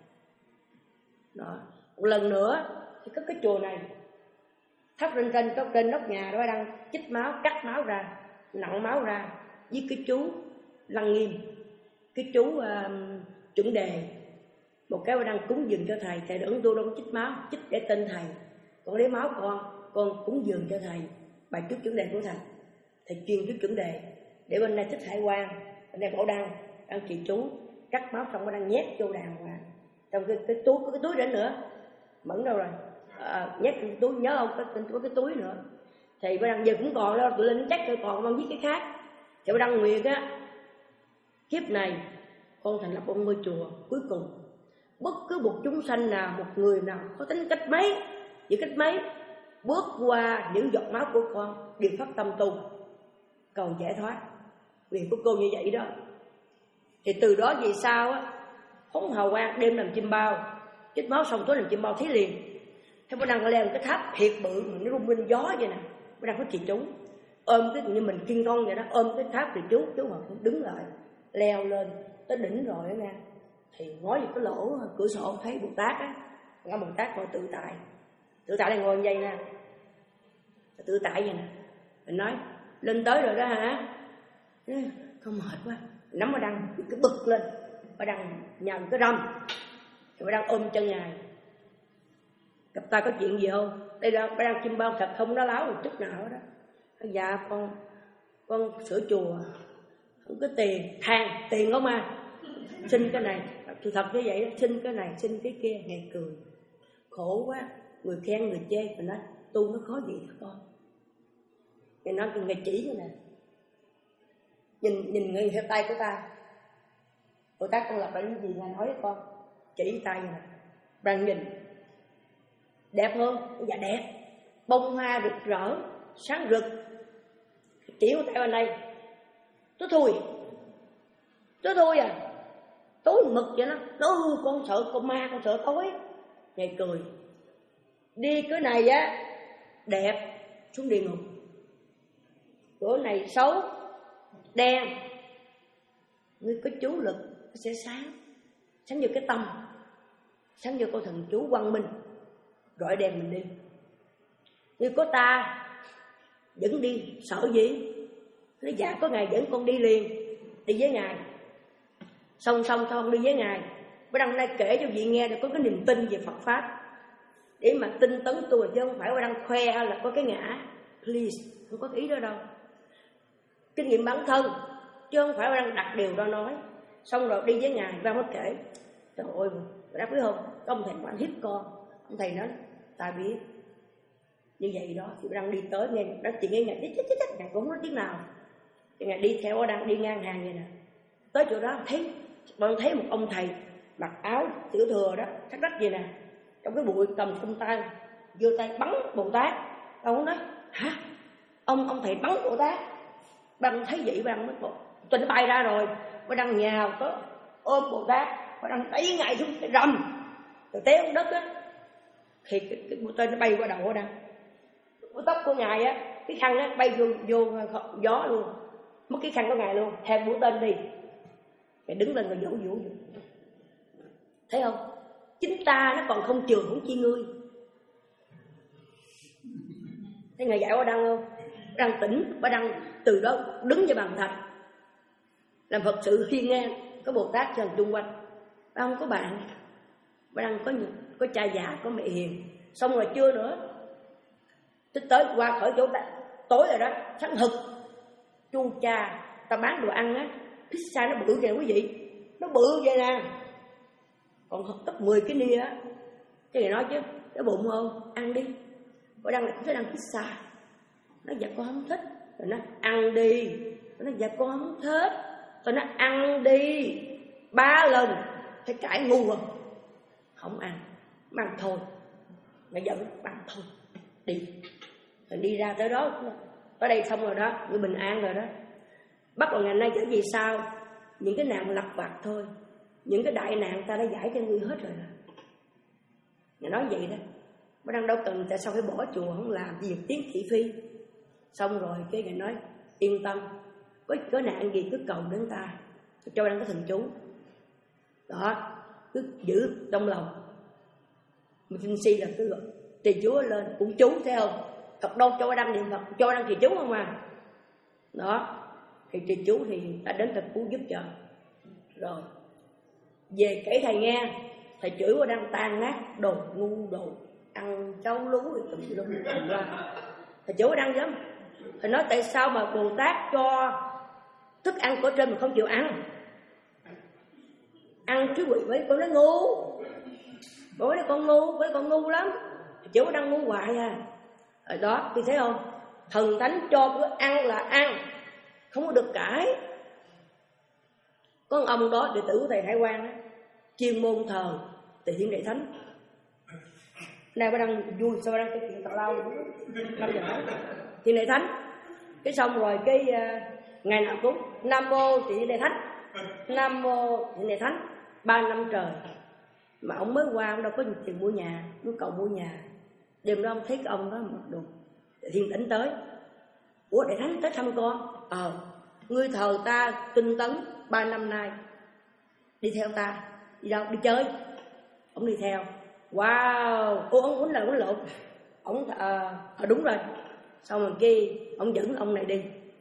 Đó. Một lần nữa thì có cái chùa này, thắp lên trên trên nóc nhà đó, Bá Đăng chích máu, cắt máu ra, nặng máu ra, với cái chú Lăng Nghiêm, cái chú uh, chuẩn đề. Một cái Bá Đăng cúng dường cho thầy, thầy đừng tôi đâu có chích máu, chích để tên thầy, còn lấy máu con, con cúng dường cho thầy, bài chú chuẩn đề của thầy. Thầy chuyên chú chuẩn đề, để bên đây thích hải quan, bên đây Bảo Đăng, Đăng trì chú, cắt máu xong Bá Đăng nhét vô đàng hoàng. Trong cái, cái túi, có cái túi đến nữa, Mẫn đâu rồi, à, nhét cái túi, nhớ không, có, có cái túi nữa. Thì Bá Đăng giờ cũng còn đó, tụi lên chắc còn con viết cái khác. Thì Bá Đăng nguyện á, kiếp này con thành lập một ngôi chùa, cuối cùng bất cứ một chúng sanh nào, một người nào có tính cách mấy, chỉ cách mấy, bước qua những giọt máu của con đều phát tâm tu cầu giải thoát. Vì của cô như vậy đó. Thì từ đó về sau á, phóng hào quang, đêm làm chim bao, chích máu xong tối làm chim bao thấy liền. Thế Bá Đăng leo một cái tháp thiệt bự, nó rung bên gió vậy nè. Bá Đăng có trì chú, ôm cái như mình King Kong vậy đó, ôm cái tháp thì chú, chú họ cũng đứng lại, leo lên tới đỉnh rồi đó nha. Thì ngó vào cái lỗ cửa sổ thấy Bồ Tát á, ngã Bồ Tát ngồi tự tại, tự tại là ngồi như vậy nè, tự tại vậy nè. Mình nói lên tới rồi đó hả? Không mệt quá, nắm bà Đăng cứ bực lên, bà Đăng nhầm cái râm, rồi bà Đăng ôm chân Ngài. Gặp ta có chuyện gì không? Đây là bà Đăng chim bao thật không nó láo một chút nào đó. Dạ con, con sửa chùa, không có tiền, than tiền không à? Xin cái này, sự thật như vậy đó, xin cái này, xin cái kia. Ngài cười, khổ quá, người khen người chê, mà nói tu nó khó gì hả con? Ngài nói Ngài chỉ cái này, nhìn nhìn ngay theo tay của ta, Bồ Tát con lập lại cái gì Ngài nói với con, chỉ tay này, bạn nhìn đẹp không? Dạ đẹp, bông hoa rực rỡ, sáng rực. Chỉ của tay bên đây, tối thui, tối thui à, tối mực vậy đó. Nó hư con sợ con ma, con sợ tối. Ngài cười, đi cái này á đẹp, xuống địa ngục. Cửa này xấu, đen, ngươi có chú lực nó sẽ sáng, sáng như cái tâm, sáng như con thần chú quang minh, rọi đèn mình đi. Ngươi có ta dẫn đi, sợ gì? Nói dạ có Ngài dẫn con đi liền, đi với Ngài. Xong xong xong đi với Ngài. Bữa Đăng nay kể cho vị nghe để có cái niềm tin về Phật Pháp, để mà tinh tấn tu, chứ không phải Bữa Đăng khoe là có cái ngã. Please, không có cái ý đó đâu. Kinh nghiệm bản thân, chứ không phải Bữa Đăng đặt điều đó nói. Xong rồi đi với Ngài, Bữa Đăng mới kể. Trời ơi, Bữa Đăng biết không, có ông thầy mà anh hiếp con. Ông thầy nói, ta biết. Như vậy đó, thì Bữa Đăng đi tới, nghe nói chuyện nghe Ngài, chết chết chết, Ngài cũng không nói tiếng nào. Thì Ngài đi theo Bữa Đăng, đi ngang hàng vậy nè. Tới chỗ đó, thấy bọn thấy một ông thầy mặc áo tiểu thừa đó, thắt rách vậy nè, trong cái bụi cầm cung tay, giơ tay bắn Bồ Tát. Ông nói hả, ông ông thầy bắn Bồ Tát? Đăng thấy vậy, Đăng mới bộ tình bay ra rồi, mới Đăng nhào tới ôm Bồ Tát, mới Đăng đẩy Ngài xuống cái rầm, rồi té xuống đất á. Thì cái, cái bụi tên nó bay qua đầu của Đăng, cái tóc của Ngài á, cái khăn á bay vô vô gió luôn, mất cái khăn của Ngài luôn, theo mũi tên đi. Ngài đứng lên rồi vỗ vỗ vỗ. Thấy không? Chính ta nó còn không chừa không chi ngươi. Thấy Ngài dạy Bá Đăng không? Đăng tỉnh, Bá Đăng từ đó đứng về bàn thạch, làm Phật sự hiên ngang, có Bồ Tát trần chung quanh. Bá không có bạn, Bá Đăng có có cha già, có mẹ hiền. Xong rồi chưa nữa, tức tới qua khỏi chỗ ta, tối rồi đó, sáng hực, chu cha, ta bán đồ ăn á, pizza nó bự kìa quý vị, nó bự vậy nè, còn gấp mười cái nia á. Cái người nói chứ, cái bụng không, ăn đi. Bữa Đăng lại cũng phải ăn pizza. Nó dạ con không thích. Rồi nó ăn đi. Nó dạ con không thích. Rồi nó ăn đi. Ba lần phải cãi ngu không? Không ăn, mang thôi. Nó giận, bằng thôi, đi. Rồi đi ra tới đó, tới đây xong rồi đó, người bình an rồi đó. Bắt đầu ngày nay chở gì sao? Những cái nạn lặt vặt thôi, những cái đại nạn ta đã giải cho ngươi hết rồi đó. Ngài nói vậy đó. Bá Đăng đâu cần tại sao phải bỏ chùa không làm việc tiếng thị phi. Xong rồi cái Ngài nói yên tâm, có có nạn gì cứ cầu đến ta, cho Bá Đăng có thần chú đó, cứ giữ trong lòng. Mình tin si là cứ gọi trì chú lên cũng chú, thấy không? Phật đâu cho Bá Đăng niệm Phật, cho Bá Đăng trì chú không à. Đó, thì trì chú thì ta đến ta cứu giúp cho. Rồi về kể thầy nghe, thầy chửi Bá Đăng tan nát, đồ ngu, đồ ăn cháu lú rồi tùm lum tùm la. Thầy chửi Bá Đăng lắm. Thầy nói tại sao mà Bồ Tát cho thức ăn của trên mà không chịu ăn, ăn chứ quỷ với con nói ngu. Bố nói con ngu, với con ngu lắm. Thầy chửi Bá Đăng ngu hoài à. Rồi đó, thì thấy không? Thần thánh cho bữa ăn là ăn, không có được cãi. Có ông đó đệ tử của thầy Hải Quang đó, chuyên môn thờ Tỳ Thiên Đại Thánh. Nay Bá Đăng vui, sao Bá Đăng cái chuyện tào lao năm giờ đó Thiên Đại Thánh. Cái xong rồi cái uh, ngày nào cũng Nam Mô Tỳ Thiên Đại Thánh, Nam Mô Tỳ Thiên Đại Thánh. Ba năm trời mà ông mới qua, ông đâu có tiền mua nhà, muốn cầu mua nhà. Đêm đó ông thấy cái ông đó một đục Thiên Tỉnh tới. Ủa Đại Thánh tới thăm con? Ờ, ngươi thờ ta tinh tấn ba năm nay, đi theo ta. Đi đâu? Đi chơi. Ông đi theo. Wow, ô ông quýnh là quýnh lộn. Ông à, à, đúng rồi. Xong rồi kia ông dẫn ông này đi,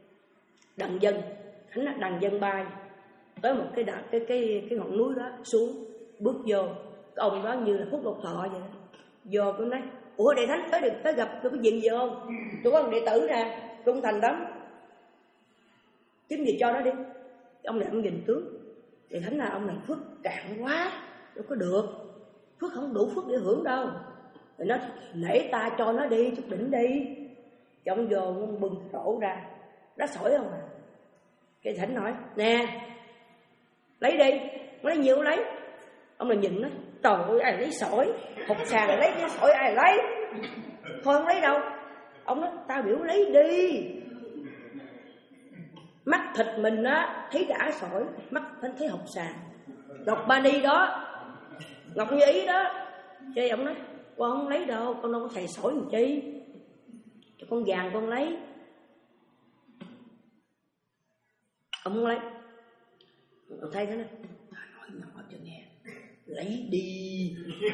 Đằng Dân, Thánh là Đằng Dân bay tới một cái đà, cái cái cái ngọn núi đó xuống, bước vô, cái ông đó như là Phúc Lộc Thọ vậy đó. Vô tôi nói, ủa Đại Thánh tới được tới gặp tôi có chuyện gì không? Tôi có một đệ tử nè, trung thành lắm, kiếm gì cho nó đi. Ông này ông nhìn tướng, Đại Thánh là ông này phước cạn quá, đâu có được, phước không đủ phước để hưởng đâu. Rồi nó nể ta cho nó đi, chút đỉnh đi. Cái ông vô ông bưng rổ ra, đá sỏi không à. Cái Thánh nói, nè, lấy đi, lấy nhiều lấy. Ông này nhìn nó, trời ơi ai lấy sỏi, hột sàn lấy cái sỏi ai lấy. Thôi không lấy đâu. Ông nói, tao biểu lấy đi. Mắt thịt mình á, thấy đã sỏi, mắt thấy hột sàn. Ngọc Ba Ni đó, Ngọc Như Ý đó. Chứ ông nói, con không lấy đâu, con đâu có thầy sỏi làm chi. Cho con vàng con lấy. Ông không lấy. Ông thấy thế này, nói nhỏ cho nghe, lấy đi.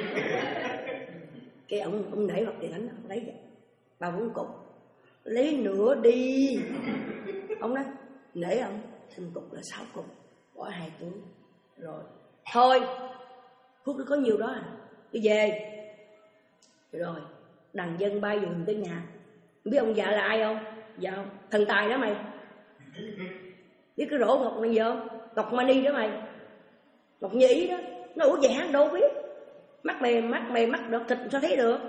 Cái ông ông nảy mặt Đại Thánh, ông lấy vậy ba bốn cục, lấy nữa đi. Ông nói nể ông, xin cục là sáu cục, bỏ hai túi rồi thôi, phúc nó có nhiều đó à, đi về. Rồi Đằng Dân bay dùm tới nhà. Biết ông già là ai không? Dạ không? Thần tài đó mày. Biết cái rổ Ngọc này không? Ngọc Mani đó mày, Ngọc Như Ý đó. Nó ủa vậy hả? Đâu biết. Mắt mày, mắt mày, mắt được thịt sao thấy được.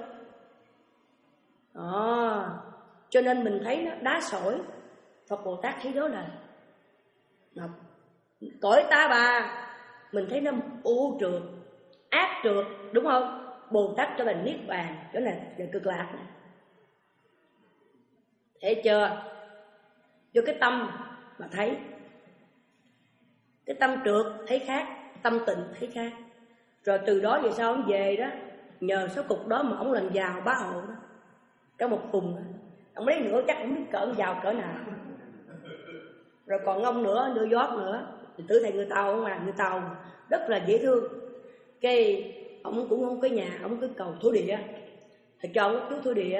À, cho nên mình thấy nó đá sỏi, Phật Bồ Tát thấy đó là Ngọc. Cõi Ta Bà mình thấy nó u trượt, ác trượt, đúng không? Bồ Tát cho là niết bàn, chỗ này là cực lạc này. Thấy chưa? Cho cái tâm mà thấy, cái tâm trượt thấy khác, tâm tịnh thấy khác. Rồi từ đó về sau ông về đó, nhờ số cục đó mà ông lần giàu bá hộ đó, cả một vùng đó. Ông lấy nữa chắc không biết cỡ giàu cỡ nào. Rồi còn ông nữa, nữa giót nữa, thì tử thầy người Tàu không à, người Tàu rất là dễ thương. Cái ông cũng không có nhà, ông cứ cầu thổ địa, thầy cho ông chú thổ địa.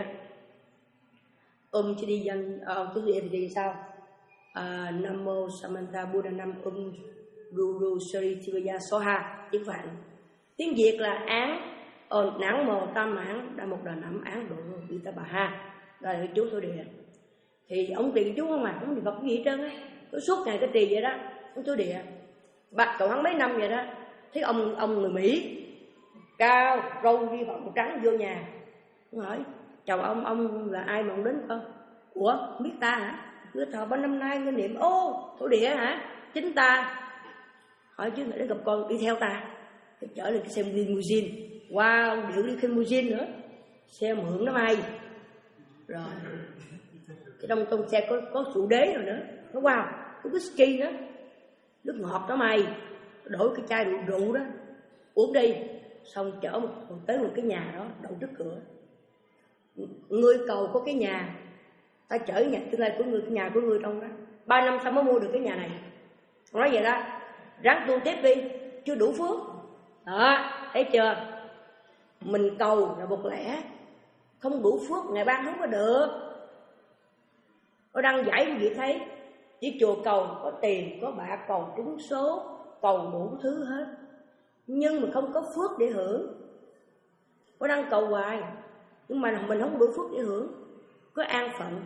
Om chỉ đi dân, ông thổ địa thì sao? À, Nam mô Samantha Buddha Nam Um Guru Sri Tivaya Soha, tiếng Phạn. Tiếng Việt là án ờ, não mồ tam án đã một đà nẵm án độ vị ta bà ha. Rồi là chú thổ địa. Thì ông trì chú không à, ông thì Phật gì hết trơn á, cứ suốt ngày cái trì vậy đó, ông thổ địa. Bạch cậu hắn mấy năm vậy đó, thấy ông ông người Mỹ cao, râu đi vòng trắng vô nhà. Ông hỏi, chào ông, ông là ai mà ông đến không? Ủa, không biết ta hả? Cứ thọ bao năm nay nên niệm, ô, thổ địa hả? Chính ta. Hỏi chứ để gặp con đi theo ta. Thì chở lên cái xe limousine. Wow, điệu đi cái limousine nữa. Xe mượn nó may. Rồi cái trong trong xe có có rượu đế rồi nữa. Nó wow, có whisky nữa, nước ngọt đó mày. Đổi cái chai rượu, rượu đó uống đi. Xong chở một tới một cái nhà đó đậu trước cửa. Người cầu có cái nhà, ta chở nhà tương lai của người, cái nhà của người trong đó. Ba năm sau mới mua được cái nhà này. Nói vậy đó, ráng tu tiếp đi, chưa đủ phước. Đó, thấy chưa? Mình cầu là một lẽ, không đủ phước ngày ban không có được. Có đăng giải quý vị thấy, chỉ chùa cầu có tiền, có bạc, cầu trúng số, cầu đủ thứ hết, nhưng mà không có phước để hưởng. Có đăng cầu hoài, nhưng mà mình không đủ phước để hưởng. Có an phận.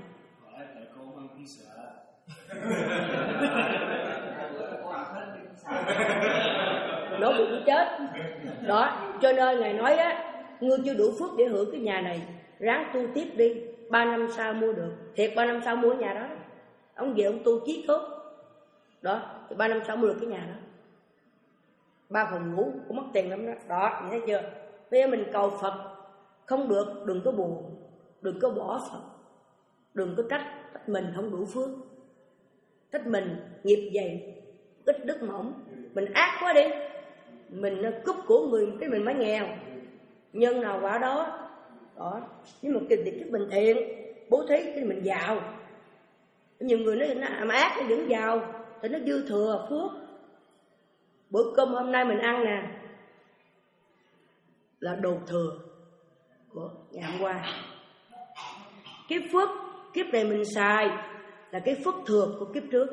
Nó bị chết. Đó, cho nên Ngài nói á, ngươi chưa đủ phước để hưởng cái nhà này, ráng tu tiếp đi, ba năm sau mua được. Thiệt ba năm sau mua nhà đó. Ông về ông tu chí tốt. Đó, thì ba năm sau mua được cái nhà đó. Ba phòng ngủ cũng mất tiền lắm đó. Đó, nhìn thấy chưa? Bây giờ mình cầu Phật không được, đừng có buồn, đừng có bỏ Phật, đừng có trách, trách mình không đủ phước, trách mình nghiệp dày, ít đức mỏng, mình ác quá đi, mình cúp của người cái mình mới nghèo, nhân nào quả đó. Đó, nhưng mà cái việc mình thiện, bố thí thì mình giàu. Nhiều người nói nó làm ác nó vẫn giàu, thì nó dư thừa phước. Bữa cơm hôm nay mình ăn nè là đồ thừa của ngày hôm qua. Kiếp phước kiếp này mình xài, là cái phước thừa của kiếp trước.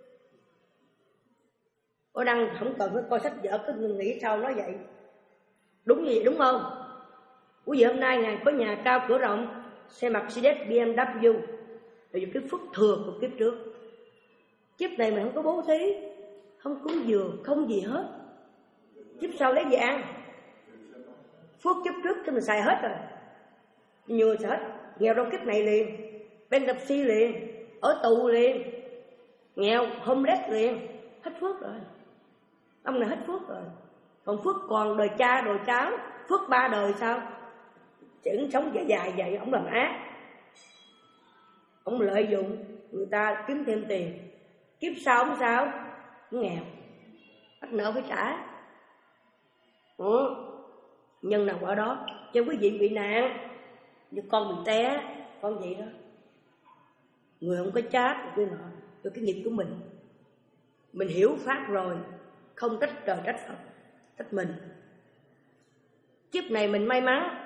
Có đăng không cần phải coi sách vở, cứ nghĩ sao nói vậy. Đúng gì đúng không? Quý vị hôm nay Ngài có nhà cao cửa rộng, xe Mercedes B M W, là vì cái phước thừa của kiếp trước. Kiếp này mình không có bố thí, không cúng dường, không gì hết. Kiếp sau lấy gì ăn? Phước kiếp trước cho mình xài hết rồi. Nhiều người xài hết. Nghèo trong kiếp này liền, bankruptcy liền, ở tù liền, nghèo homeless liền, hết phước rồi. Ông này hết phước rồi. Còn phước còn đời cha đời cháu, phước ba đời sao? Chữ sống dài dài vậy, ông làm ác, ông lợi dụng người ta kiếm thêm tiền. Kiếp sau ông sao? Ông nghèo, bắt nợ phải trả. Ừ. Nhân nào ở đó. Cho quý vị bị nạn, như con bị té, con vậy đó. Người không có chát cái nọ, cho cái nghiệp của mình. Mình hiểu pháp rồi, không trách trời trách Phật, trách mình. Kiếp này mình may mắn,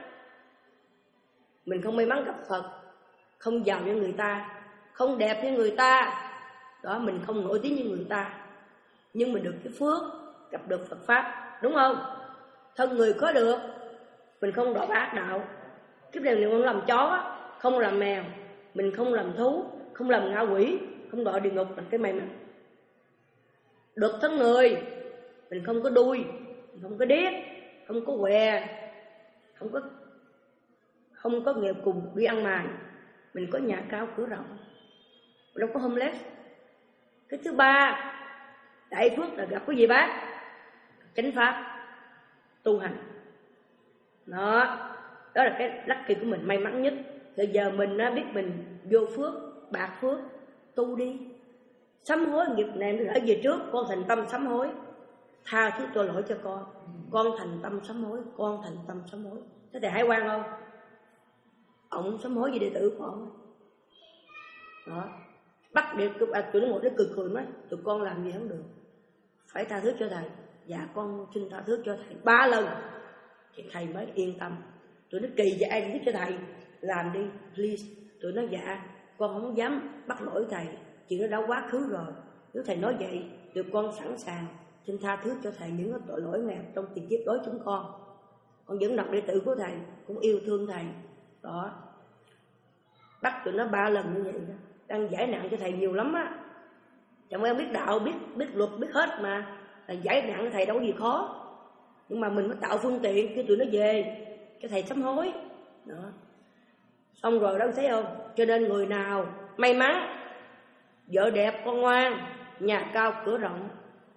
mình không may mắn gặp Phật, không giàu như người ta, không đẹp như người ta, đó, mình không nổi tiếng như người ta, nhưng mình được cái phước gặp được Phật pháp, đúng không? Thân người có được, mình không đọa ác đạo. Kiếp này mình không làm chó, không làm mèo, mình không làm thú, không làm ngạ quỷ, không đọa địa ngục, là cái may mắn. Được thân người, mình không có đuôi, mình không có điếc, không có què, không có không có nghèo cùng đi ăn mày, mình có nhà cao cửa rộng, đâu có homeless. Cái thứ ba, đại phước là gặp cái gì bác? Chánh pháp, tu hành. Đó, đó là cái lucky của mình, may mắn nhất. Bây giờ mình biết mình vô phước, bạc phước, tu đi. Sám hối nghiệp này ở về trước, con thành tâm sám hối, tha thứ tội lỗi cho con, con thành tâm sám hối, con thành tâm sám hối. Thế thầy Hải Quang không? Ông sám hối với đệ tử của ông. Đó, bắt đệ tử, à, tụi nó ngồi nó cười cười nói, tụi con làm gì không được, phải tha thứ cho thầy. Dạ con xin tha thứ cho thầy ba lần, thì thầy mới yên tâm. Tụi nó kỳ vậy, ai tha thứ cho thầy, làm đi please. Tụi nó dạ con không dám bắt lỗi thầy, chuyện nó đã quá khứ rồi. Nếu thầy nói vậy, tụi con sẵn sàng xin tha thứ cho thầy những tội lỗi nào trong tiền kiếp đối chúng con. Con vẫn là đệ tử của thầy, cũng yêu thương thầy. Đó, bắt tụi nó ba lần như vậy đó, đang giải nạn cho thầy nhiều lắm á. Chẳng em biết đạo, biết biết luật, biết hết mà, là giải nạn cho thầy đâu có gì khó. Nhưng mà mình mới tạo phương tiện khi tụi nó về cho thầy sám hối. Đó, xong rồi đó, thấy không? Cho nên người nào may mắn, vợ đẹp, con ngoan, nhà cao cửa rộng,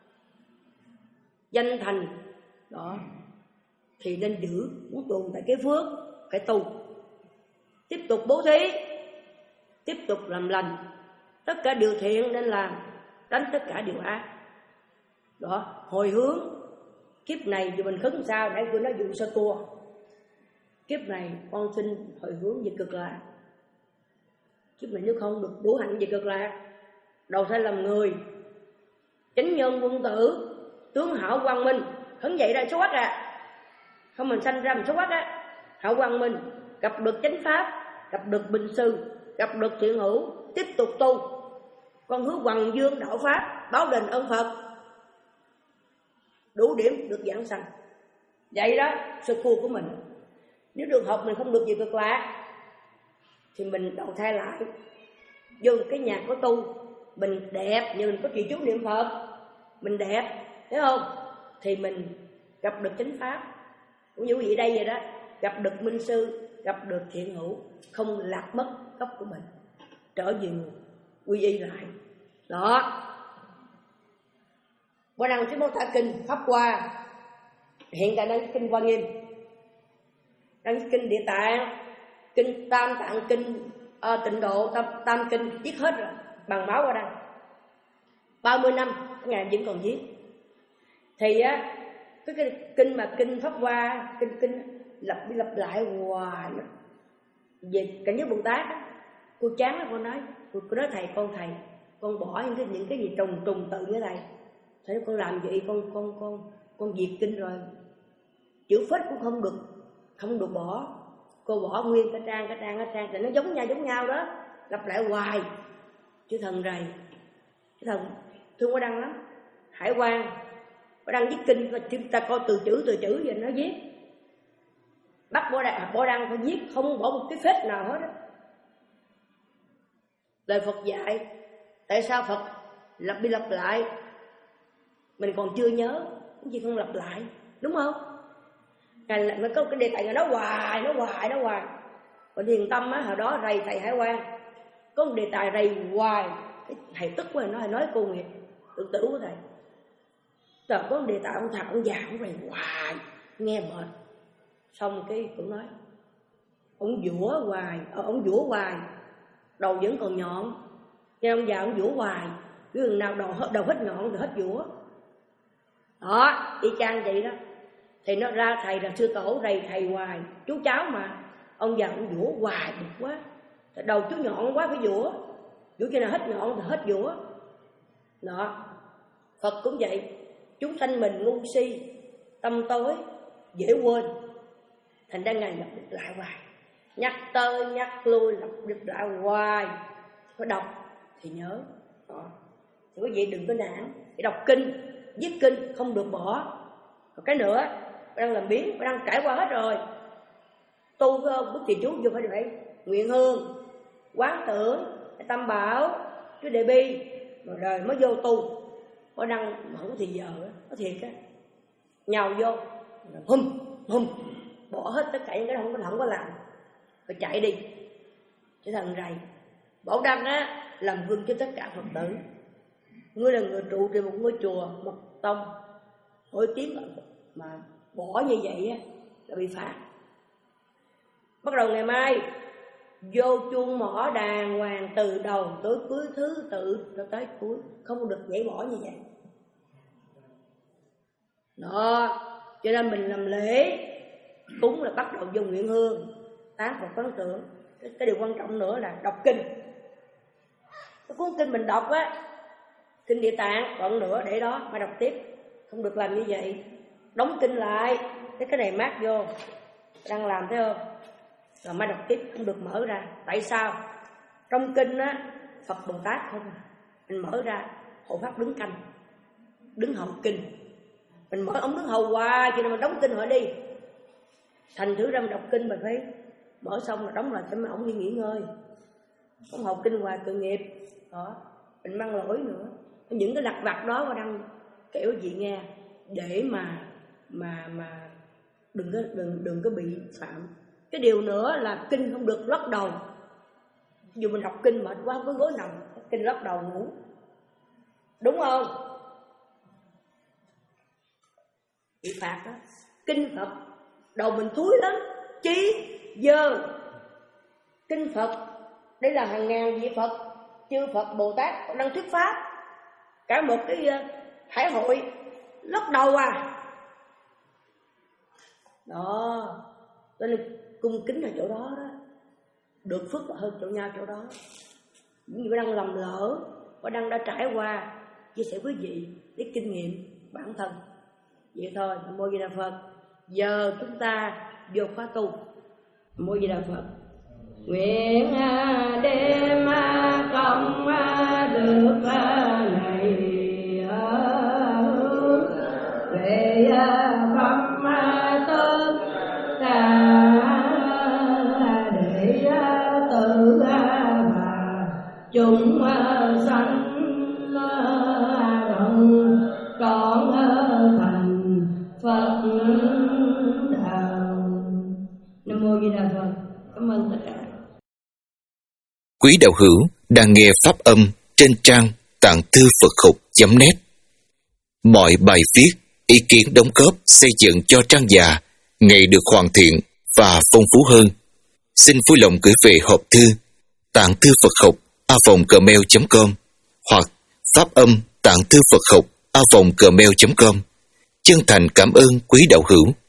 danh thành, đó, thì nên giữ, muốn tồn tại cái phước, phải tu, tiếp tục bố thí, tiếp tục làm lành, tất cả điều thiện nên làm, tránh tất cả điều ác. Đó, hồi hướng. Kiếp này thì mình khấn sao để tôi nói dụ sơ tua. Kiếp này con xin hồi hướng về cực lạc. Kiếp này nếu không được đủ hạnh về cực lạc, đầu thai làm người, chánh nhân quân tử, tướng hảo quang minh. Khấn vậy ra số quắc à, không mình sanh ra mình số quắc á. Hảo quang minh, gặp được chánh pháp, gặp được bình sư, gặp được thiện hữu, tiếp tục tu. Con hứa hoằng dương đạo pháp, báo đền ơn Phật, đủ điểm được giảng sanh. Vậy đó, sư phu của mình. Nếu đường học mình không được gì cực lạc, thì mình đầu thai lại vô cái nhà có tu, mình đẹp, như mình có trì chú niệm Phật, mình đẹp, thấy không? Thì mình gặp được chánh pháp, cũng như vậy đây vậy đó, gặp được minh sư, gặp được thiện hữu, không lạc mất gốc của mình, trở về quy y lại. Đó, qua đăng cái mô tả kinh Pháp Hoa, hiện tại đang kinh Hoa Nghiêm, đang kinh Địa Tạng, kinh Tam Tạng kinh, à, Tịnh Độ, tam, tam kinh viết hết rồi, bằng máu qua đăng. Ba mươi năm ngài vẫn còn viết. Thì á, cái, cái kinh mà kinh Pháp Hoa, kinh kinh lặp đi lặp lại hoài về cảnh giới Bồ Tát á. Cô chán lắm, con nói, cô, cô nói thầy, con thầy, con bỏ những cái những cái gì trùng trùng tự với thầy. Thầy con làm vậy, con con con con diệt kinh rồi, chữ phết cũng không được, không được bỏ. Cô bỏ nguyên cái trang cái trang cái trang thì nó giống nhau giống nhau đó, lặp lại hoài. Chứ thần rầy, chứ thần thương Bó Đăng lắm. Hải quan Bó Đăng viết kinh, chúng ta coi từ chữ từ chữ vậy nó viết. Bắt Bó Đăng, Bó Đăng phải viết không bỏ một cái phết nào hết á. Lời Phật dạy, tại sao Phật lặp đi lặp lại mình còn chưa nhớ, cái gì không lặp lại, đúng không? Ngài nó có cái đề tài, Ngài nói hoài, nói hoài, nói hoài. Còn Thiền Tâm á, hồi đó rầy thầy Hải quan, có một đề tài rầy hoài, cái thầy tức quá, nó nói cô nghiệp tự tử của thầy. Rồi có một đề tài ông thằng ông già ông rầy hoài, nghe mệt. Xong cái cũng nói, ông vũa hoài, ông vũa hoài, đầu vẫn còn nhọn. Nghe ông già ông vũa hoài, cái đường nào đầu hết đầu hết nhọn rồi hết vũa. Đó, y chang vậy đó. Thì nó ra thầy là sư tổ rầy thầy hoài, chú cháu mà. Ông già ông vũa hoài bực quá. Đầu chú nhọn quá phải vũa, vũa cho nào hết nhọn thì hết vũa. Đó, Phật cũng vậy. Chúng sanh mình ngu si, tâm tối, dễ quên. Thành ra Ngài lặp lại hoài, nhắc tới nhắc lui, lặp lại hoài. Có đọc thì nhớ. Đó. Thì quý vị đừng có nản. Thì đọc kinh, viết kinh không được bỏ. Còn cái nữa, đang làm biến, đang trải qua hết rồi. Tu với ông, bức trì chú vô phải vậy. Nguyện hương, quán tưởng, tâm bảo, cái đề bi, rồi đời mới vô tu. Có đăng không có thì giờ, có thiệt á. Nhào vô, hum, hum, bỏ hết tất cả những cái đó không có, không có làm. Rồi chạy đi, trở thành rầy. Bảo Đăng á, làm gương cho tất cả Phật tử. Ngươi là người trụ trì một ngôi chùa, một tông, nổi tiếng mà bỏ như vậy á, là bị phạt. Bắt đầu ngày mai vô chuông mỏ đàng hoàng từ đầu tới cuối, thứ tự cho tới cuối, không được nhảy bỏ như vậy. Đó, cho nên mình làm lễ cúng là bắt đầu vô nguyện hương, tán Phật quán tưởng. Cái, cái điều quan trọng nữa là đọc kinh. Cái cuốn kinh mình đọc á, kinh Địa Tạng còn nữa để đó mà đọc tiếp, không được làm như vậy. Đóng kinh lại, cái cái này mát vô, đang làm thấy không? Rồi mới đọc tiếp, không được mở ra. Tại sao? Trong kinh á, Phật Bồ Tát không à. Mình mở ra, Hộ Pháp đứng canh, đứng hậu kinh. Mình mở ông đứng hầu hoài, cho nên mình đóng kinh họ đi. Thành thử ra mình đọc kinh mình phải mở xong rồi đóng lại cho mấy ông đi nghỉ ngơi. Ông hầu kinh hoài tội nghiệp. Đó, mình mang lỗi nữa. Những cái lặt vặt đó mà đang kể gì nghe, để mà mà mà đừng có đừng đừng có bị phạm. Cái điều nữa là kinh không được lót đầu. Dù mình đọc kinh mệt quá với gối nằm, kinh lót đầu ngủ, đúng không? Bị phạt đó. Kinh Phật đầu mình thúi lắm, chí dơ. Kinh Phật đây là hàng ngàn vị Phật, chư Phật Bồ Tát đang thuyết pháp, cả một cái uh, hải hội lót đầu à. Đó, nên là cung kính ở chỗ đó đó, được phước là hơn chỗ nhau chỗ đó. Những người đang lầm lỡ, có đang đã trải qua, chia sẻ quý vị cái kinh nghiệm bản thân. Vậy thôi, Nam Mô Di Đà Phật. Giờ chúng ta vô khóa tu. Nam Mô Di Đà Phật. Nguyện đêm công được này về phẩm tất cả để tự và chúng sanh đồng trọn thành Phật đạo. Nam Mô Di Đà Phật. Cảm ơn tất cả. Quý đạo hữu đang nghe pháp âm trên trang tạng thư Phật học chấm net. Mọi bài viết, ý kiến đóng góp xây dựng cho trang già ngày được hoàn thiện và phong phú hơn. Xin vui lòng gửi về hộp thư tạng thư Phật học a vòng gmail chấm com hoặc pháp âm tạng thư Phật học a vòng gmail chấm com. Chân thành cảm ơn quý đạo hữu.